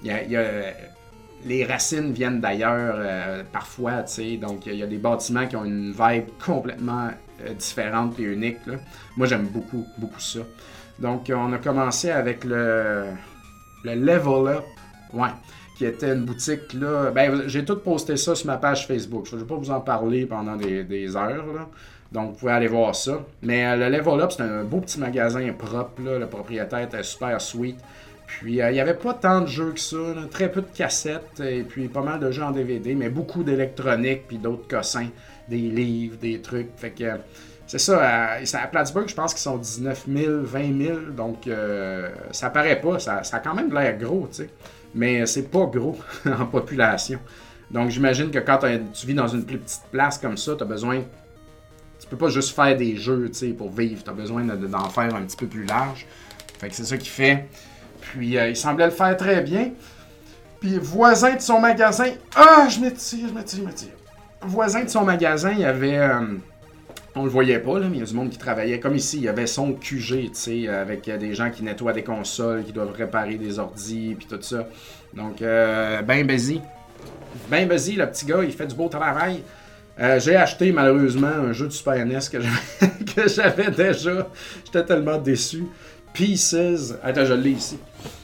les racines viennent d'ailleurs parfois, tu sais. Donc il y a des bâtiments qui ont une vibe complètement différente et unique, là. Moi, j'aime beaucoup ça. Donc on a commencé avec le Level Up, ouais, qui était une boutique, là. Ben, j'ai tout posté ça sur ma page Facebook. Je ne vais pas vous en parler pendant des heures, là. Donc, vous pouvez aller voir ça. Mais le Level Up, c'est un beau petit magasin propre, là. Le propriétaire était super sweet. Puis, il n'y avait pas tant de jeux que ça, là. Très peu de cassettes, et puis pas mal de jeux en DVD, mais beaucoup d'électronique, puis d'autres cossins, des livres, des trucs. Fait que, c'est ça, à Plattsburgh, je pense qu'ils sont 19 000, 20 000, donc ça paraît pas. Ça a quand même l'air gros, tu sais. Mais c'est pas gros en population. Donc j'imagine que quand tu vis dans une plus petite place comme ça, tu as besoin... Tu peux pas juste faire des jeux, tu sais, pour vivre. Tu as besoin d'en faire un petit peu plus large. Fait que c'est ça qu'il fait. Puis il semblait le faire très bien. Puis voisin de son magasin... Ah, je m'étire. Voisin de son magasin, il y avait... on le voyait pas, là, mais il y a du monde qui travaillait. Comme ici, il y avait son QG, tu sais, avec des gens qui nettoient des consoles, qui doivent réparer des ordis, puis tout ça. Donc, ben busy. Ben busy, le petit gars, il fait du beau travail. J'ai acheté malheureusement un jeu de Super NES que j'avais déjà. J'étais tellement déçu. Pieces. Attends, je l'ai ici.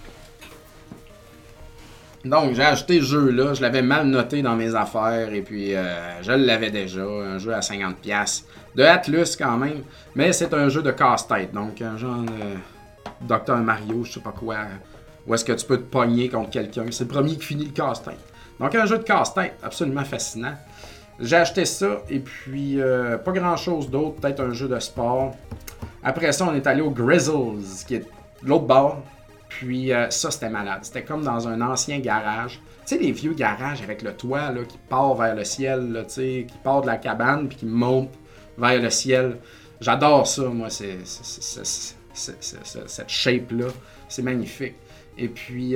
Donc, j'ai acheté ce jeu-là. Je l'avais mal noté dans mes affaires. Et puis, je l'avais déjà. Un jeu à 50$. De Atlus quand même. Mais c'est un jeu de casse-tête. Donc, un genre de Dr Mario, je sais pas quoi. Où est-ce que tu peux te pogner contre quelqu'un. C'est le premier qui finit le casse-tête. Donc, un jeu de casse-tête. Absolument fascinant. J'ai acheté ça, et puis pas grand-chose d'autre, peut-être un jeu de sport. Après ça, on est allé au Grizzles, qui est l'autre bord. Puis ça, c'était malade. C'était comme dans un ancien garage. Tu sais, les vieux garages avec le toit là, qui part vers le ciel, là, qui part de la cabane, puis qui monte vers le ciel. J'adore ça, moi, cette shape-là. C'est magnifique. Et puis,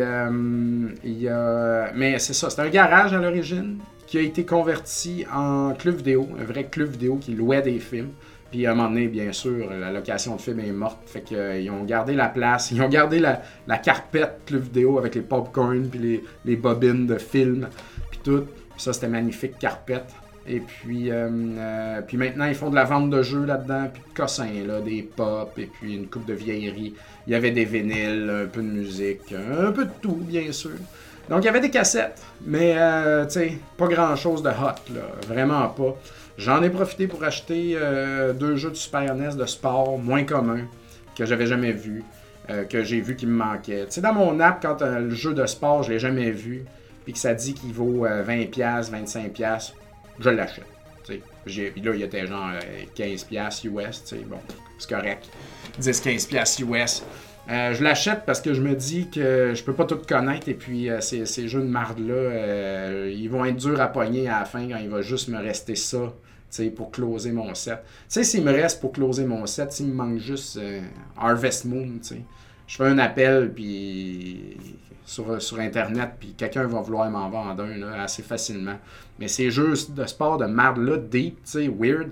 il y a... Mais c'est ça, c'est un garage à l'origine, qui a été converti en club vidéo, un vrai club vidéo qui louait des films. Puis à un moment donné, bien sûr, la location de films est morte. Fait qu'ils ont gardé la place, ils ont gardé la carpette club vidéo avec les popcorn, puis les bobines de films, puis tout. Puis ça, c'était magnifique, carpette. Et puis, puis maintenant, ils font de la vente de jeux là-dedans, puis de cossins, là, des pop, et puis une coupe de vieilleries. Il y avait des vinyles, un peu de musique, un peu de tout, bien sûr. Donc, il y avait des cassettes, mais, tu sais, pas grand-chose de hot, là, vraiment pas. J'en ai profité pour acheter 2 jeux de Super NES de sport moins communs, que j'avais jamais vus, que j'ai vu qui me manquaient. Tu sais, dans mon app, quand le jeu de sport, je l'ai jamais vu, puis que ça dit qu'il vaut 20$, 25$, je l'achète. Puis là, il était genre 15$ US, tu sais, bon, c'est correct. 10-15$ US. Je l'achète parce que je me dis que je peux pas tout connaître et puis ces jeux de marde-là, ils vont être durs à pogner à la fin quand il va juste me rester ça pour closer mon set. Tu sais, s'il me reste pour closer mon set, s'il me manque juste Harvest Moon, je fais un appel puis sur Internet puis quelqu'un va vouloir m'en vendre un là, assez facilement. Mais ces jeux de sport de marde-là, deep, weird,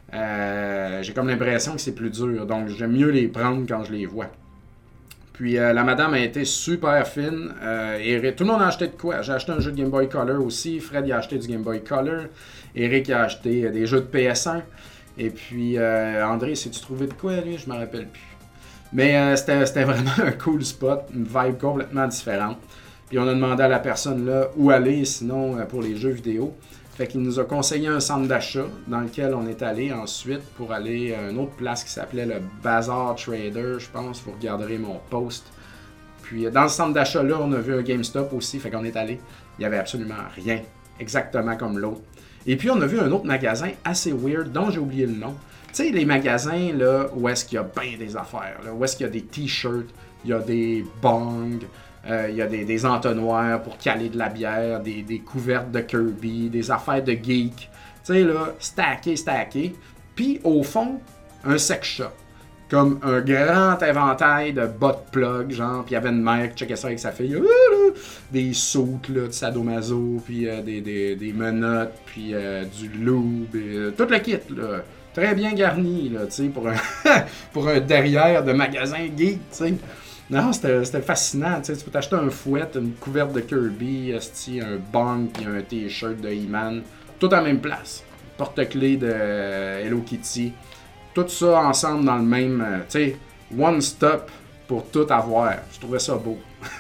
j'ai comme l'impression que c'est plus dur. Donc j'aime mieux les prendre quand je les vois. Puis la madame a été super fine. Et tout le monde a acheté de quoi? J'ai acheté un jeu de Game Boy Color aussi. Fred a acheté du Game Boy Color. Eric a acheté des jeux de PS1. Et puis André, s'est-tu trouvé de quoi, lui? Je me rappelle plus. Mais c'était vraiment un cool spot. Une vibe complètement différente. Puis on a demandé à la personne là où aller sinon pour les jeux vidéo. Fait qu'il nous a conseillé un centre d'achat dans lequel on est allé ensuite pour aller à une autre place qui s'appelait le Bazaar Trader, je pense. Vous regarderez mon post. Puis dans ce centre d'achat-là, on a vu un GameStop aussi, fait qu'on est allé. Il n'y avait absolument rien, exactement comme l'autre. Et puis on a vu un autre magasin assez weird dont j'ai oublié le nom. Tu sais, les magasins là où est-ce qu'il y a bien des affaires, là, où est-ce qu'il y a des t-shirts, il y a des bongs, il y a des entonnoirs pour caler de la bière, des couvertes de Kirby, des affaires de geek. Tu sais, là, stacké. Puis, au fond, un sex shop. Comme un grand éventail de bas de plug, genre. Puis, il y avait une mère qui checkait ça avec sa fille. Des soutes, là, de sadomaso, puis des menottes, puis du lube, tout le kit, là. Très bien garni, là, tu sais, pour un derrière de magasin geek, tu sais. Non, c'était fascinant. Tu sais, tu peux t'acheter un fouet, une couverte de Kirby, un bong et un t-shirt de He-Man. Tout à la même place. Porte-clés de Hello Kitty. Tout ça ensemble dans le même... tu sais, one stop pour tout avoir. Je trouvais ça beau.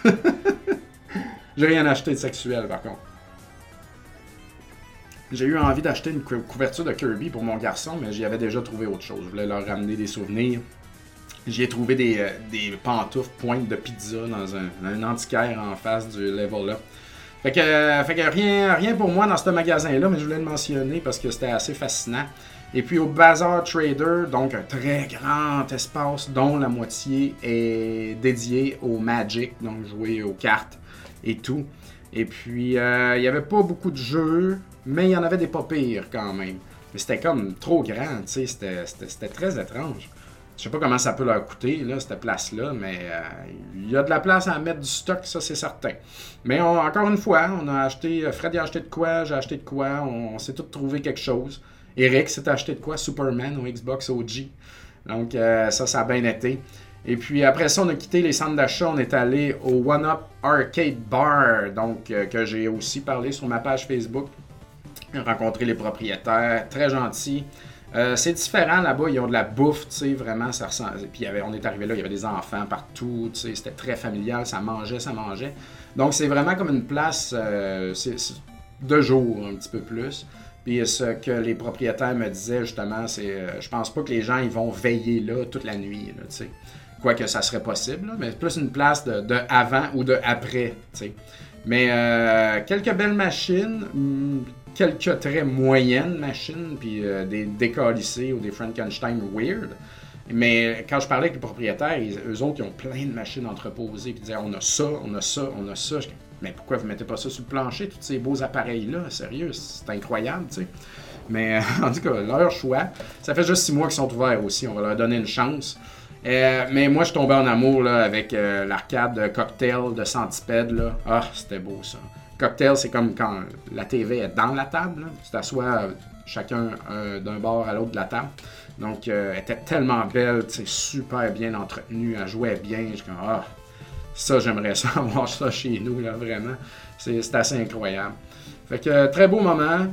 J'ai rien acheté de sexuel, par contre. J'ai eu envie d'acheter une couverture de Kirby pour mon garçon, mais j'y avais déjà trouvé autre chose. Je voulais leur ramener des souvenirs. J'ai trouvé des pantoufles pointe de pizza dans un antiquaire en face du level up. Fait que rien pour moi dans ce magasin-là, mais je voulais le mentionner parce que c'était assez fascinant. Et puis au Bazaar Trader, donc un très grand espace dont la moitié est dédié au Magic, donc jouer aux cartes et tout. Et puis, il n'y avait pas beaucoup de jeux, mais il y en avait des pas pires quand même. Mais c'était comme trop grand, tu sais, c'était très étrange. Je sais pas comment ça peut leur coûter, là, cette place-là, mais il y a de la place à mettre du stock, ça c'est certain. Mais encore une fois, on a acheté, Fred a acheté de quoi, j'ai acheté de quoi, on s'est tous trouvé quelque chose. Eric s'est acheté de quoi, Superman au Xbox OG. Donc ça a bien été. Et puis après ça, on a quitté les centres d'achat, on est allé au One Up Arcade Bar, donc que j'ai aussi parlé sur ma page Facebook. Rencontré les propriétaires, très gentils. C'est différent là-bas, ils ont de la bouffe, tu sais, vraiment, ça ressemble. Puis on est arrivé là, il y avait des enfants partout, tu sais, c'était très familial, ça mangeait. Donc c'est vraiment comme une place c'est de jour, un petit peu plus. Puis ce que les propriétaires me disaient justement, c'est je pense pas que les gens ils vont veiller là toute la nuit, là, tu sais. Quoique ça serait possible, là, mais plus une place de avant ou de après, tu sais. Mais quelques belles machines, quelques très moyennes machines, puis des décalissés ou des Frankenstein weird. Mais quand je parlais avec les propriétaires, eux autres, ils ont plein de machines entreposées, puis ils disaient on a ça, on a ça, on a ça. Mais pourquoi vous mettez pas ça sur le plancher, tous ces beaux appareils-là? Sérieux, c'est incroyable, tu sais. Mais en tout cas, leur choix. Ça fait juste 6 mois qu'ils sont ouverts aussi, on va leur donner une chance. Mais moi, je suis tombé en amour là, avec l'arcade Cocktail de Centipede. Là. Ah, c'était beau ça. Cocktail, c'est comme quand la TV est dans la table. Là. Tu t'assois chacun d'un bord à l'autre de la table. Donc, elle était tellement belle, super bien entretenue, elle jouait bien. Je suis comme, ah, ça, j'aimerais ça avoir ça chez nous, là, vraiment. C'est assez incroyable. Fait que, très beau moment.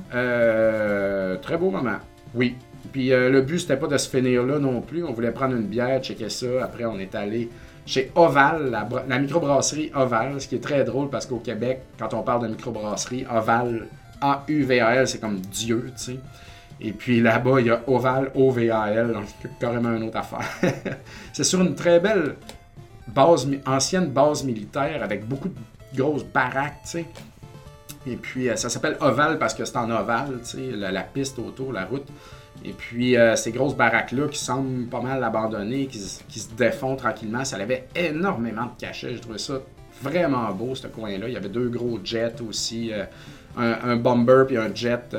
Très beau moment. Oui. Puis le but, c'était pas de se finir là non plus. On voulait prendre une bière, checker ça. Après, on est allé chez Oval, la microbrasserie Oval, ce qui est très drôle parce qu'au Québec, quand on parle de microbrasserie, Oval, A-U-V-A-L, c'est comme Dieu, tu sais. Et puis là-bas, il y a Oval, O-V-A-L, donc carrément une autre affaire. C'est sur une très belle ancienne base militaire avec beaucoup de grosses baraques, tu sais. Et puis, ça s'appelle Oval parce que c'est en ovale, tu sais, la piste autour, la route. Et puis, ces grosses baraques-là qui semblent pas mal abandonnées, qui se défont tranquillement, ça avait énormément de cachets. J'ai trouvé ça vraiment beau, ce coin-là. Il y avait 2 gros jets aussi, un bomber puis un jet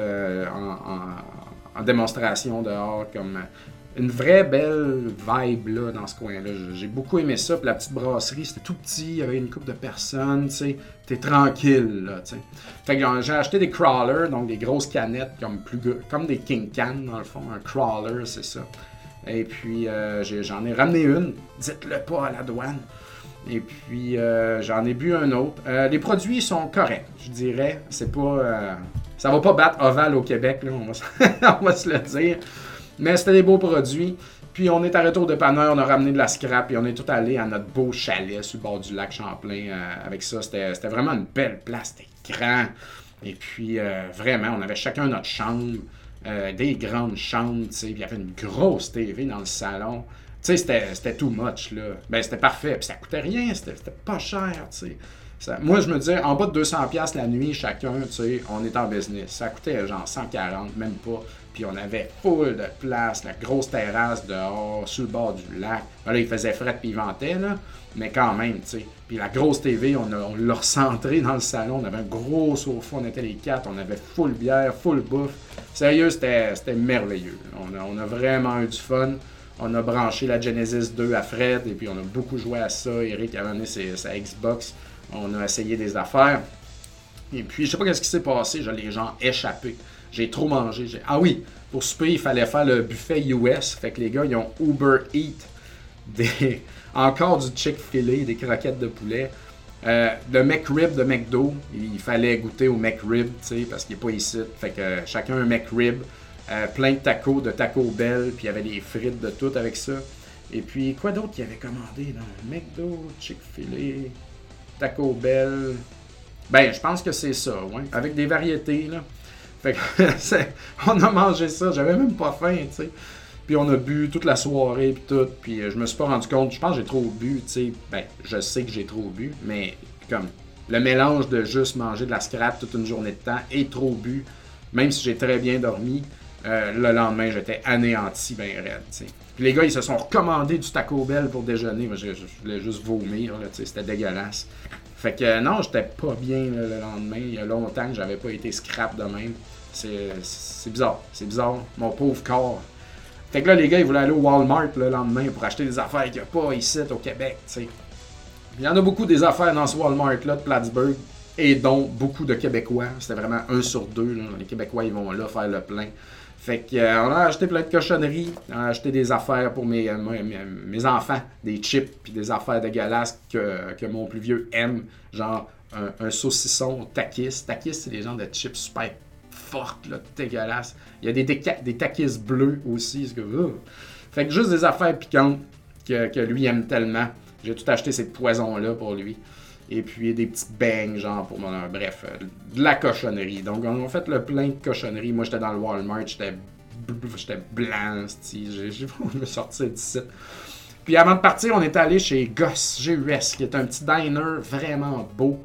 en démonstration dehors, comme une vraie belle vibe là, dans ce coin-là. J'ai beaucoup aimé ça. Puis la petite brasserie, c'était tout petit, il y avait une couple de personnes, tu sais. T'es tranquille, là, tu sais. Fait que j'ai acheté des crawlers, donc des grosses canettes comme des King Can, dans le fond. Un crawler, c'est ça. Et puis, j'en ai ramené une. Dites-le pas à la douane. Et puis, j'en ai bu un autre. Les produits sont corrects, je dirais. C'est pas... ça va pas battre Oval au Québec, là, on va se le dire. Mais c'était des beaux produits. Puis on est arrêté au dépanneur, on a ramené de la scrap et on est tout allé à notre beau chalet sur le bord du lac Champlain avec ça. C'était vraiment une belle place, c'était grand. Et puis vraiment, on avait chacun notre chambre, des grandes chambres, tu sais. Puis il y avait une grosse TV dans le salon. Tu sais, c'était too much, là. Ben c'était parfait. Puis ça coûtait rien, c'était pas cher, tu sais. Moi, je me disais, en bas de 200$ la nuit, chacun, tu sais, on est en business. Ça coûtait genre 140, même pas. Puis on avait full de place, la grosse terrasse dehors, sur le bord du lac. Là, il faisait fret puis il ventait, là. Mais quand même, tu sais. Puis la grosse TV, on l'a recentrée dans le salon. On avait un gros sofa, on était les 4. On avait full bière, full bouffe. Sérieux, c'était merveilleux. On a vraiment eu du fun. On a branché la Genesis 2 à Fred et puis on a beaucoup joué à ça. Eric a amené sa Xbox. On a essayé des affaires. Et puis, je sais pas qu'est-ce qui s'est passé. Les gens échappés. J'ai trop mangé. Ah oui, pour souper, il fallait faire le buffet US. Fait que les gars, ils ont Uber Eat. Encore du Chick-fil-A, des croquettes de poulet. Le McRib de McDo. Il fallait goûter au McRib, tu sais, parce qu'il n'est pas ici. Fait que chacun un McRib. Plein de tacos, de Taco Bell. Puis il y avait des frites de tout avec ça. Et puis, quoi d'autre qu'il avait commandé? Non, McDo, Chick-fil-A, Taco Bell. Ben, je pense que c'est ça, ouais. Avec des variétés, là. Fait que on a mangé ça, j'avais même pas faim, tu sais. Puis on a bu toute la soirée, puis tout. Puis je me suis pas rendu compte, je pense que j'ai trop bu, tu sais. Ben, je sais que j'ai trop bu, mais comme le mélange de juste manger de la scrap toute une journée de temps et trop bu, même si j'ai très bien dormi, Le lendemain, j'étais anéanti, ben raide, tu sais. Puis les gars, ils se sont recommandés du Taco Bell pour déjeuner. Moi, je voulais juste vomir, là, tu sais, c'était dégueulasse. Fait que non, j'étais pas bien là, le lendemain. Il y a longtemps que j'avais pas été scrap de même. C'est bizarre. C'est bizarre. Mon pauvre corps. Fait que là, les gars, ils voulaient aller au Walmart le lendemain pour acheter des affaires qu'il n'y a pas ici au Québec, tu sais. Il y en a beaucoup des affaires dans ce Walmart-là de Plattsburgh. Et dont beaucoup de Québécois. C'était vraiment 1 sur 2. Là. Les Québécois, ils vont là faire le plein. Fait qu'on a acheté plein de cochonneries. On a acheté des affaires pour mes enfants. Des chips puis des affaires dégueulasses que mon plus vieux aime. Genre un saucisson Takis. Takis, c'est des genres de chips super fortes, là, dégueulasses. Il y a des Takis bleus aussi. Fait que juste des affaires piquantes que lui aime tellement. J'ai tout acheté ces poisons-là pour lui. Et puis des petits bangs, genre pour mon. Bref, de la cochonnerie. Donc, on a fait le plein de cochonneries. Moi, j'étais dans le Walmart, j'étais blanc, je me sortais d'ici. Puis avant de partir, on est allé chez Goss, GUS, qui est un petit diner vraiment beau.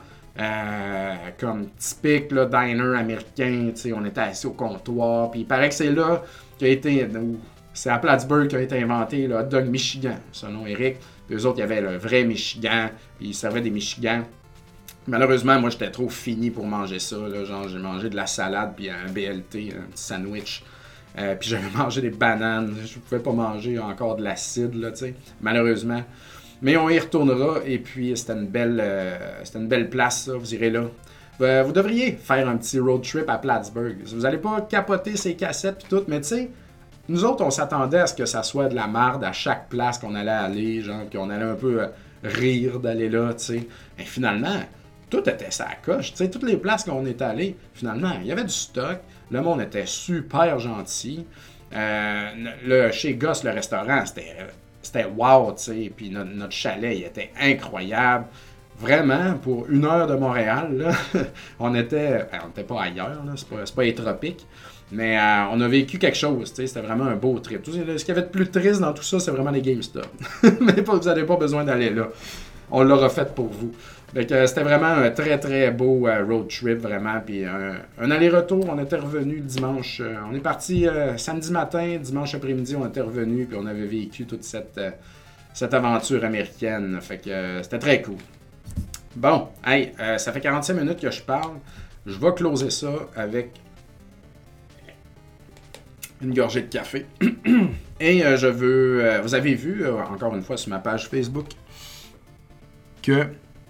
Comme typique là, diner américain. On était assis au comptoir. Puis il paraît que c'est là qu'a été. C'est à Plattsburgh qu'a été inventé le hot dog Michigan, son nom Eric. Puis eux autres, il y avait le vrai Michigan, puis ils servaient des Michigans. Malheureusement, moi, j'étais trop fini pour manger ça. Là. Genre, j'ai mangé de la salade, puis un BLT, un petit sandwich. Puis j'avais mangé des bananes. Je ne pouvais pas manger encore de l'acide, là, tu sais, malheureusement. Mais on y retournera, et puis c'était une belle place, ça. Vous irez là. Vous devriez faire un petit road trip à Plattsburgh. Vous n'allez pas capoter ces cassettes puis tout, mais tu sais, nous autres, on s'attendait à ce que ça soit de la marde à chaque place qu'on allait aller, genre, qu'on allait un peu rire d'aller là, tu sais. Mais finalement, tout était ça coche, tu sais. Toutes les places qu'on est allé, finalement, il y avait du stock, le monde était super gentil. Chez Goss, le restaurant, c'était wow, tu sais. Puis notre chalet, il était incroyable. Vraiment, pour 1 heure de Montréal, là, on était pas ailleurs, là, c'est pas les tropiques. Mais on a vécu quelque chose, tu sais, c'était vraiment un beau trip. Ce qu'il y avait de plus triste dans tout ça, c'est vraiment les GameStop. Mais vous n'avez pas besoin d'aller là. On l'aura fait pour vous. Donc, c'était vraiment un très très beau road trip, vraiment. Puis un aller-retour, on était revenu dimanche. On est parti samedi matin, dimanche après-midi, on était revenu, puis on avait vécu toute cette aventure américaine. Fait que c'était très cool. Bon, hey, ça fait 45 minutes que je parle. Je vais closer ça avec une gorgée de café. Et je veux... vous avez vu, encore une fois, sur ma page Facebook, que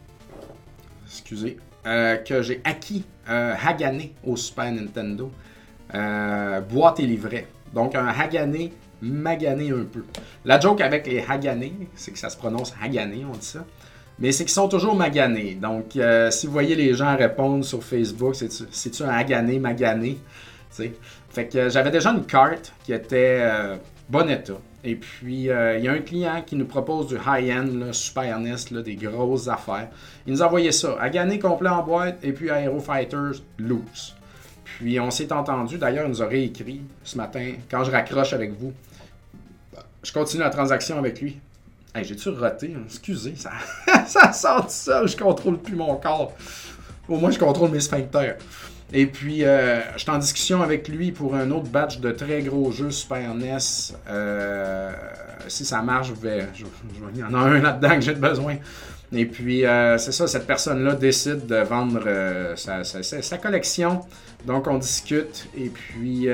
j'ai acquis Hagane au Super Nintendo. Boîte et livret. Donc, un Hagane magané un peu. La joke avec les Hagane, c'est que ça se prononce Hagane, on dit ça. Mais c'est qu'ils sont toujours maganés. Donc, si vous voyez les gens répondre sur Facebook, c'est-tu un Hagane magané? T'sais. Fait que j'avais déjà une carte qui était bon état. Et puis, il y a un client qui nous propose du high-end, là, Super NES, là, des grosses affaires. Il nous a envoyé ça. Hagane complet en boîte et puis Aero Fighters loose. Puis, on s'est entendu. D'ailleurs, il nous a réécrit ce matin. Quand je raccroche avec vous, je continue la transaction avec lui. Hey, j'ai-tu roté? Excusez, ça sort tout seul. Je contrôle plus mon corps. Au moins, je contrôle mes sphincters. Et puis, je suis en discussion avec lui pour un autre batch de très gros jeux Super NES. Si ça marche, il y en a un là-dedans que j'ai besoin. Et puis, c'est ça, cette personne-là décide de vendre sa collection. Donc, on discute. Et puis,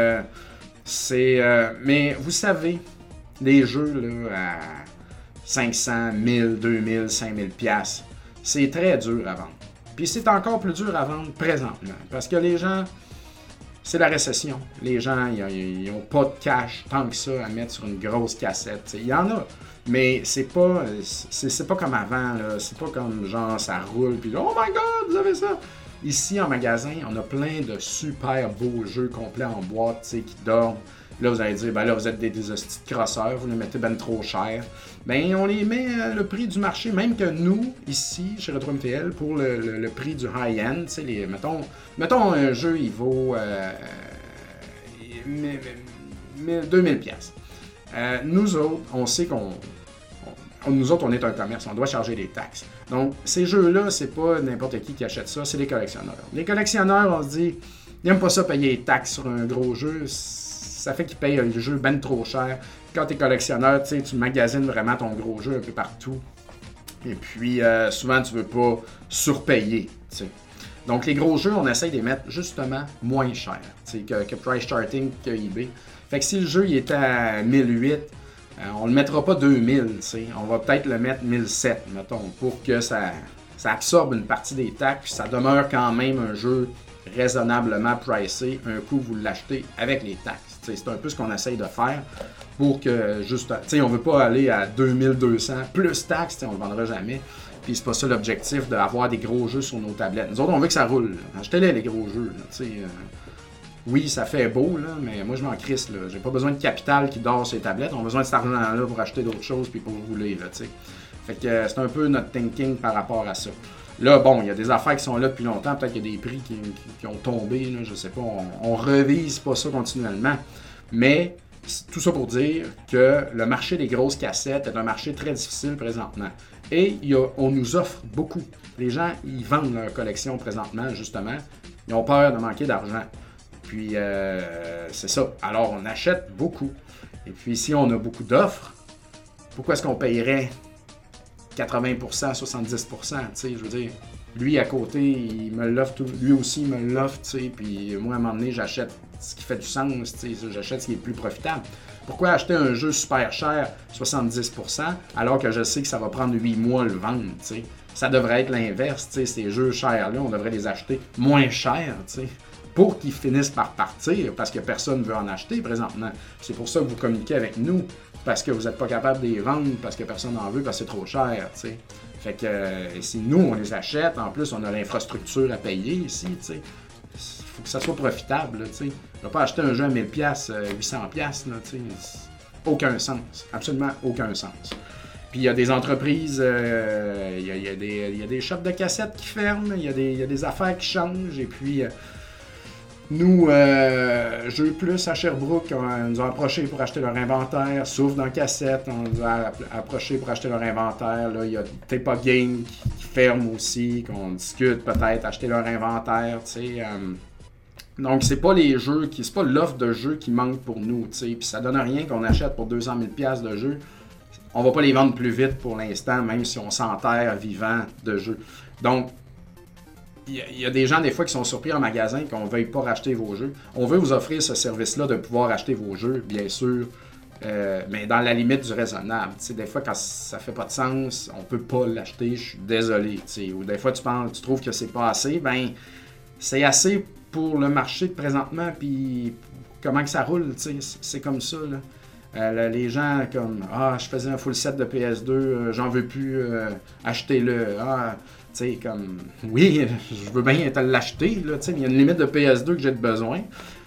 mais vous savez, les jeux là, à 500, 1000, 2000, 5000 $, c'est très dur à vendre. Puis c'est encore plus dur à vendre présentement. Parce que les gens, c'est la récession. Les gens, ils n'ont pas de cash tant que ça à mettre sur une grosse cassette. Il y en a. Mais c'est pas comme avant. Là. C'est pas comme genre ça roule. Puis oh my god, vous avez ça. Ici en magasin, on a plein de super beaux jeux complets en boîte qui dorment. Là, vous allez dire, ben là, vous êtes des hosties de crosseurs, vous les mettez ben trop cher. Ben, on les met le prix du marché, même que nous, ici, chez Retro MTL, pour le prix du high-end, tu sais, mettons un jeu, il vaut 2000 $. Nous autres, on sait nous autres, on est un commerce, on doit charger des taxes. Donc, ces jeux-là, c'est pas n'importe qui achète ça, c'est les collectionneurs. Les collectionneurs, on se dit, Ils n'aiment pas ça payer les taxes sur un gros jeu. Ça fait qu'ils payent le jeu ben trop cher. Quand tu es collectionneur, tu magasines vraiment ton gros jeu un peu partout. Et puis, souvent, tu veux pas surpayer. T'sais. Donc, les gros jeux, on essaye de les mettre justement moins cher que Price Charting, que eBay. Fait que si le jeu il était à 1008, on le mettra pas 2000. On va peut-être le mettre 1007, mettons, pour que ça absorbe une partie des taxes. Ça demeure quand même un jeu raisonnablement pricé. Un coup, vous l'achetez avec les taxes. C'est un peu ce qu'on essaye de faire pour que, juste, on veut pas aller à 2200 plus taxes, on le vendra jamais. Puis c'est pas ça l'objectif d'avoir des gros jeux sur nos tablettes. Nous autres, on veut que ça roule. Achetez-les, les gros jeux. Oui, ça fait beau, là, mais moi, je m'en crisse. Là. J'ai pas besoin de capital qui dort sur les tablettes. On a besoin de cet argent-là pour acheter d'autres choses puis pour rouler. Là, fait que c'est un peu notre thinking par rapport à ça. Là, bon, il y a des affaires qui sont là depuis longtemps. Peut-être qu'il y a des prix qui ont tombé. Là, je sais pas. On revise pas ça continuellement. Mais tout ça pour dire que le marché des grosses cassettes est un marché très difficile présentement. Et on nous offre beaucoup. Les gens, ils vendent leur collection présentement, justement. Ils ont peur de manquer d'argent. Puis, c'est ça. Alors, on achète beaucoup. Et puis, si on a beaucoup d'offres, pourquoi est-ce qu'on payerait 80%, 70%? Je veux dire, lui, à côté, il me l'offre, lui aussi, il me l'offre, puis moi, à un moment donné, j'achète ce qui fait du sens, j'achète ce qui est le plus profitable. Pourquoi acheter un jeu super cher, 70%, alors que je sais que ça va prendre 8 mois le vendre, t'sais? Ça devrait être l'inverse, ces jeux chers-là, on devrait les acheter moins cher, pour qu'ils finissent par partir, parce que personne ne veut en acheter présentement. C'est pour ça que vous communiquez avec nous, parce que vous n'êtes pas capable de les vendre, parce que personne n'en veut, parce que c'est trop cher, t'sais. Fait que si nous, on les achète, en plus, on a l'infrastructure à payer ici, t'sais. Il faut que ça soit profitable, tu sais. Je ne vais pas acheter un jeu à 1000$, 800$, là, tu sais. Aucun sens. Absolument aucun sens. Puis il y a des entreprises, il y a des shops de cassettes qui ferment, il y a des affaires qui changent, et puis nous, Jeux Plus à Sherbrooke, on nous a approchés pour acheter leur inventaire. Souffle dans cassette, on nous a approchés pour acheter leur inventaire. Là, il y a Tape Game qui ferme aussi, qu'on discute peut-être acheter leur inventaire, tu sais. Donc, c'est pas les jeux c'est pas l'offre de jeux qui manque pour nous, tu sais. Puis ça donne rien qu'on achète pour 200 000$ de jeux. On va pas les vendre plus vite pour l'instant, même si on s'enterre vivant de jeux. Donc, il y a des gens, des fois, qui sont surpris en magasin qu'on ne veuille pas racheter vos jeux. On veut vous offrir ce service-là de pouvoir acheter vos jeux, bien sûr, mais dans la limite du raisonnable. T'sais, des fois, quand ça fait pas de sens, on peut pas l'acheter, je suis désolé. T'sais. Ou des fois, tu trouves que c'est pas assez, ben c'est assez pour le marché de présentement, puis comment que ça roule, c'est comme ça, là. Les gens comme « Ah, je faisais un full set de PS2, j'en veux plus, achetez-le. » Tu sais, comme, oui, je veux bien te l'acheter, là, tu sais, mais il y a une limite de PS2 que j'ai de besoin.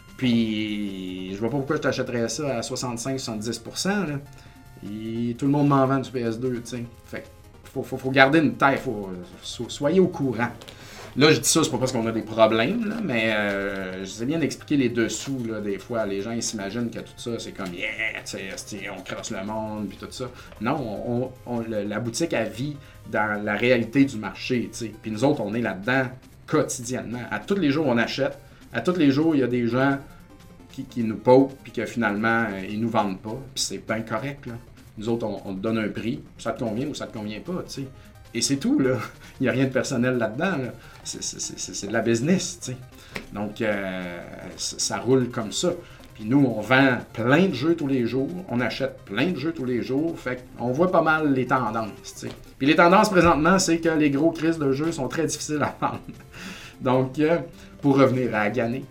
Puis, je vois pas pourquoi je t'achèterais ça à 65-70%, là. Et tout le monde m'en vend du PS2, tu sais. Fait faut garder une tête, soyez au courant. Là, je dis ça, c'est pas parce qu'on a des problèmes, là, mais je sais bien d'expliquer les dessous, là, des fois. Les gens, ils s'imaginent que tout ça, c'est comme, yeah, tu sais, on crosse le monde, puis tout ça. Non, la boutique, elle vit dans la réalité du marché, tu sais. Puis nous autres, on est là-dedans quotidiennement. À tous les jours, on achète. À tous les jours, il y a des gens qui nous potent, puis que finalement, ils nous vendent pas. Puis c'est bien correct, là. Nous autres, on te donne un prix, ça te convient ou ça te convient pas, tu sais. Et c'est tout, là. Il n'y a rien de personnel là-dedans, là. C'est de la business, tu sais. Donc, ça roule comme ça. Puis nous, on vend plein de jeux tous les jours. On achète plein de jeux tous les jours. Fait qu'on voit pas mal les tendances, tu sais. Puis les tendances, présentement, c'est que les gros crises de jeux sont très difficiles à vendre. Donc, pour revenir à Agané,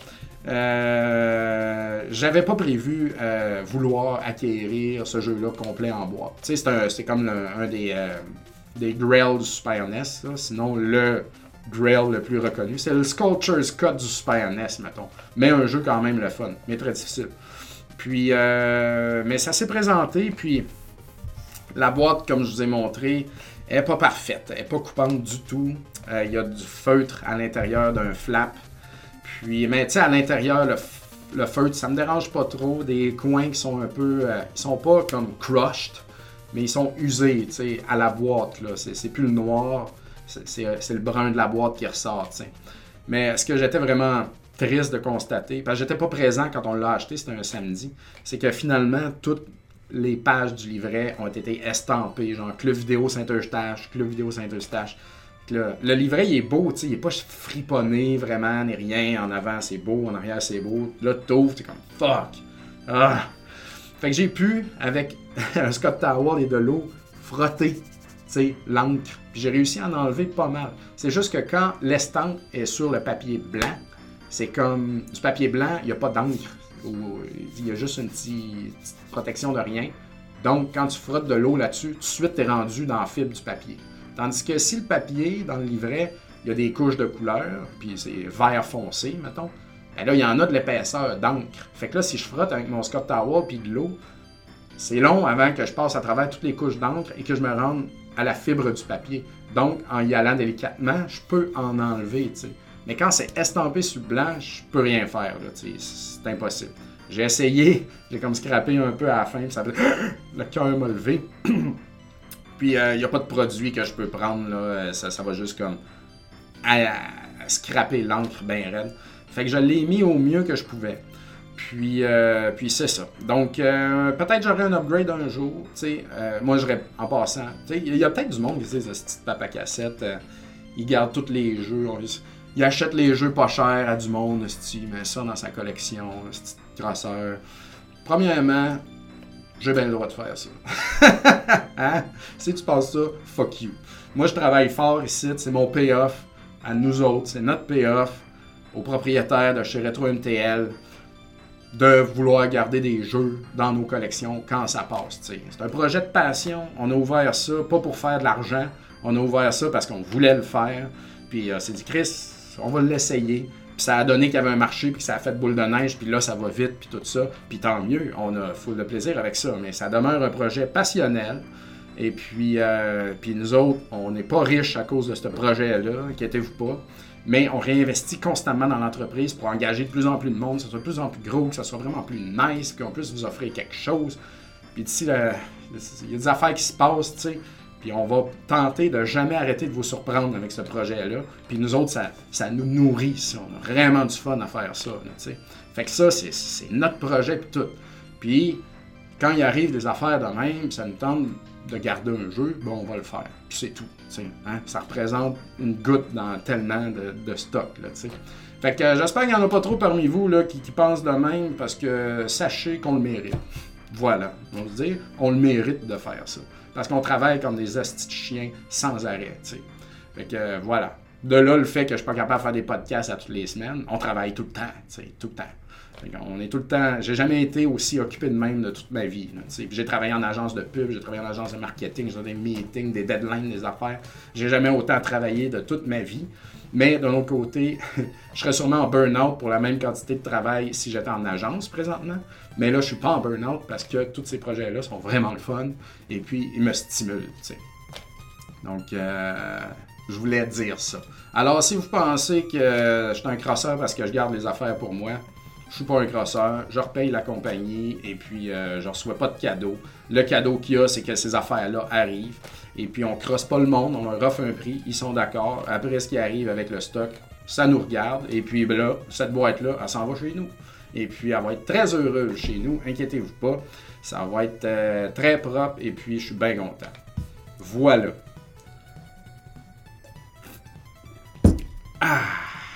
j'avais pas prévu vouloir acquérir ce jeu-là complet en boîte. Tu sais, c'est comme un des Grail du Super NES, là. Sinon le Grail le plus reconnu. C'est le Sculpture's Cut du Super NES, mettons. Mais un jeu quand même le fun, mais très difficile. Puis, mais ça s'est présenté, puis la boîte, comme je vous ai montré, elle n'est pas parfaite, elle n'est pas coupante du tout. Il y a du feutre à l'intérieur d'un flap. Puis, mais tu sais, à l'intérieur, le feutre, ça me dérange pas trop. Des coins qui sont un peu, ils sont pas comme crushed, mais ils sont usés, tu sais, à la boîte, là. C'est plus le noir, c'est le brun de la boîte qui ressort, tu sais. Mais ce que j'étais vraiment triste de constater, parce que j'étais pas présent quand on l'a acheté, c'était un samedi, c'est que finalement, toutes les pages du livret ont été estampées, genre Club Vidéo Saint-Eustache, Club Vidéo Saint-Eustache. Le livret, il est beau, tu sais, il est pas friponné vraiment, ni rien. En avant, c'est beau, en arrière, c'est beau. Là, t'ouvres, t'es comme fuck. Ah. Fait que j'ai pu, avec un Scott Towel et de l'eau, frotter, tu sais, l'encre. Puis j'ai réussi à en enlever pas mal. C'est juste que quand l'estampe est sur le papier blanc, c'est comme du papier blanc, il n'y a pas d'encre. Il y a juste une petite protection de rien. Donc, quand tu frottes de l'eau là-dessus, tout de suite, t'es rendu dans la fibre du papier. Tandis que si le papier, dans le livret, il y a des couches de couleur, puis c'est vert foncé, mettons, ben là, il y en a de l'épaisseur d'encre. Fait que là, si je frotte avec mon Scott Towel puis de l'eau, c'est long avant que je passe à travers toutes les couches d'encre et que je me rende à la fibre du papier. Donc, en y allant délicatement, je peux en enlever, tu sais. Mais quand c'est estampé sur le blanc, je peux rien faire, là, tu sais. C'est impossible. J'ai essayé, j'ai comme scrappé un peu à la fin, puis ça fait... le cœur m'a levé. Puis, il n'y a pas de produit que je peux prendre, là. Ça va juste comme à scraper l'encre bien raide. Fait que je l'ai mis au mieux que je pouvais. Puis c'est ça. Donc, peut-être j'aurai un upgrade un jour. Moi, j'aurais, en passant, il y a peut-être du monde qui dit, ce petit papa cassette, il garde tous les jeux. Il achète les jeux pas chers à du monde, il met ça dans sa collection, ce petit grosseur. Premièrement, j'ai bien le droit de faire ça. Hein? Si tu penses ça, fuck you. Moi, je travaille fort ici, c'est mon payoff à nous autres, c'est notre payoff aux propriétaires de chez Retro MTL de vouloir garder des jeux dans nos collections quand ça passe. T'sais. C'est un projet de passion, on a ouvert ça pas pour faire de l'argent, on a ouvert ça parce qu'on voulait le faire, puis c'est dit Chris, on va l'essayer. Puis ça a donné qu'il y avait un marché, puis ça a fait boule de neige, puis là, ça va vite, puis tout ça. Puis tant mieux, on a full de plaisir avec ça. Mais ça demeure un projet passionnel. Et puis nous autres, on n'est pas riches à cause de ce projet-là, inquiétez-vous pas. Mais on réinvestit constamment dans l'entreprise pour engager de plus en plus de monde, que ce soit de plus en plus gros, que ce soit vraiment plus nice, qu'on puisse vous offrir quelque chose. Puis d'ici, il y a des affaires qui se passent, tu sais. Puis on va tenter de jamais arrêter de vous surprendre avec ce projet-là. Puis nous autres, ça nous nourrit, ça. On a vraiment du fun à faire ça, tu sais. Fait que ça, c'est notre projet, puis tout. Puis quand il arrive des affaires de même, ça nous tente de garder un jeu, bon, on va le faire. Puis c'est tout, tu sais. Hein? Ça représente une goutte dans tellement de stock, là, tu sais. Fait que j'espère qu'il n'y en a pas trop parmi vous là, qui pensent de même, parce que sachez qu'on le mérite. Voilà, on se dit, on le mérite de faire ça. Parce qu'on travaille comme des hosties de chiens sans arrêt, tu sais. Fait que voilà. De là, le fait que je suis pas capable de faire des podcasts à toutes les semaines, on travaille tout le temps, tu sais, tout le temps. Fait qu'on est tout le temps... J'ai jamais été aussi occupé de même de toute ma vie, tu sais. Puis j'ai travaillé en agence de pub, j'ai travaillé en agence de marketing, j'ai des meetings, des deadlines, des affaires. J'ai jamais autant travaillé de toute ma vie. Mais d'un autre côté, je serais sûrement en burn-out pour la même quantité de travail si j'étais en agence présentement. Mais là, je suis pas en burn-out parce que tous ces projets-là sont vraiment le fun et puis ils me stimulent, tu sais. Donc, je voulais dire ça. Alors, si vous pensez que je suis un crosseur parce que je garde les affaires pour moi, je suis pas un crosseur, je repaye la compagnie et puis je reçois pas de cadeau. Le cadeau qu'il y a, c'est que ces affaires-là arrivent. Et puis, on ne crosse pas le monde, on leur offre un prix, ils sont d'accord. Après, ce qui arrive avec le stock, ça nous regarde. Et puis, ben là, cette boîte-là, elle s'en va chez nous. Et puis, elle va être très heureuse chez nous, inquiétez-vous pas. Ça va être très propre et puis, je suis bien content. Voilà. Ah!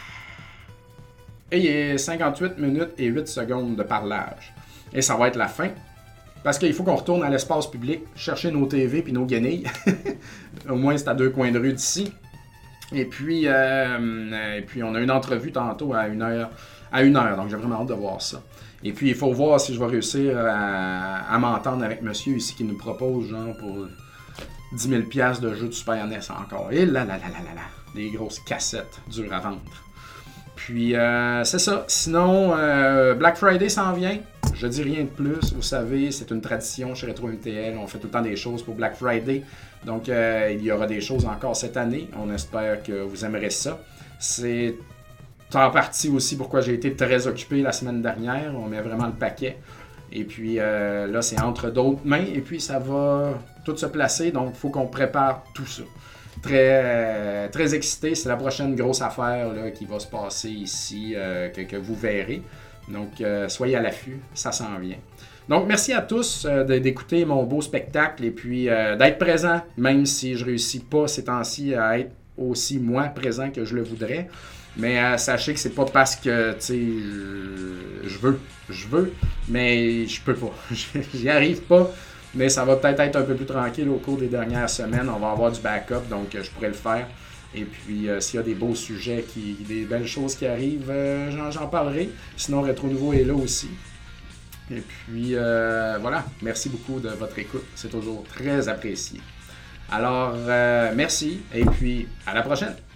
Et il est 58 minutes et 8 secondes de parlage. Et ça va être la fin. Parce qu'il faut qu'on retourne à l'espace public, chercher nos TV puis nos guenilles. Au moins, c'est à 2 coins de rue d'ici. Et puis, on a une entrevue tantôt à 1h. Donc, j'ai vraiment hâte de voir ça. Et puis, il faut voir si je vais réussir à m'entendre avec monsieur ici qui nous propose, genre, pour 10 000 $ de jeux de Super NES encore. Et là. Des grosses cassettes dures à vendre. Puis, c'est ça. Sinon, Black Friday s'en vient. Je dis rien de plus. Vous savez, c'est une tradition chez Retro MTL. On fait tout le temps des choses pour Black Friday. Donc, il y aura des choses encore cette année. On espère que vous aimerez ça. C'est en partie aussi pourquoi j'ai été très occupé la semaine dernière. On met vraiment le paquet. Et puis, là, c'est entre d'autres mains. Et puis, ça va tout se placer. Donc, il faut qu'on prépare tout ça. très excité. C'est la prochaine grosse affaire là, qui va se passer ici, que vous verrez. Donc, soyez à l'affût, ça s'en vient. Donc, merci à tous d'écouter mon beau spectacle et puis d'être présent, même si je ne réussis pas ces temps-ci à être aussi moi présent que je le voudrais. Mais sachez que c'est pas parce que, tu sais, je veux, mais je peux pas. J'y arrive pas, mais ça va peut-être être un peu plus tranquille au cours des dernières semaines. On va avoir du backup, donc je pourrais le faire. Et puis, s'il y a des beaux sujets, des belles choses qui arrivent, j'en parlerai. Sinon, Rétro Nouveau est là aussi. Et puis, voilà. Merci beaucoup de votre écoute. C'est toujours très apprécié. Alors, merci et puis à la prochaine.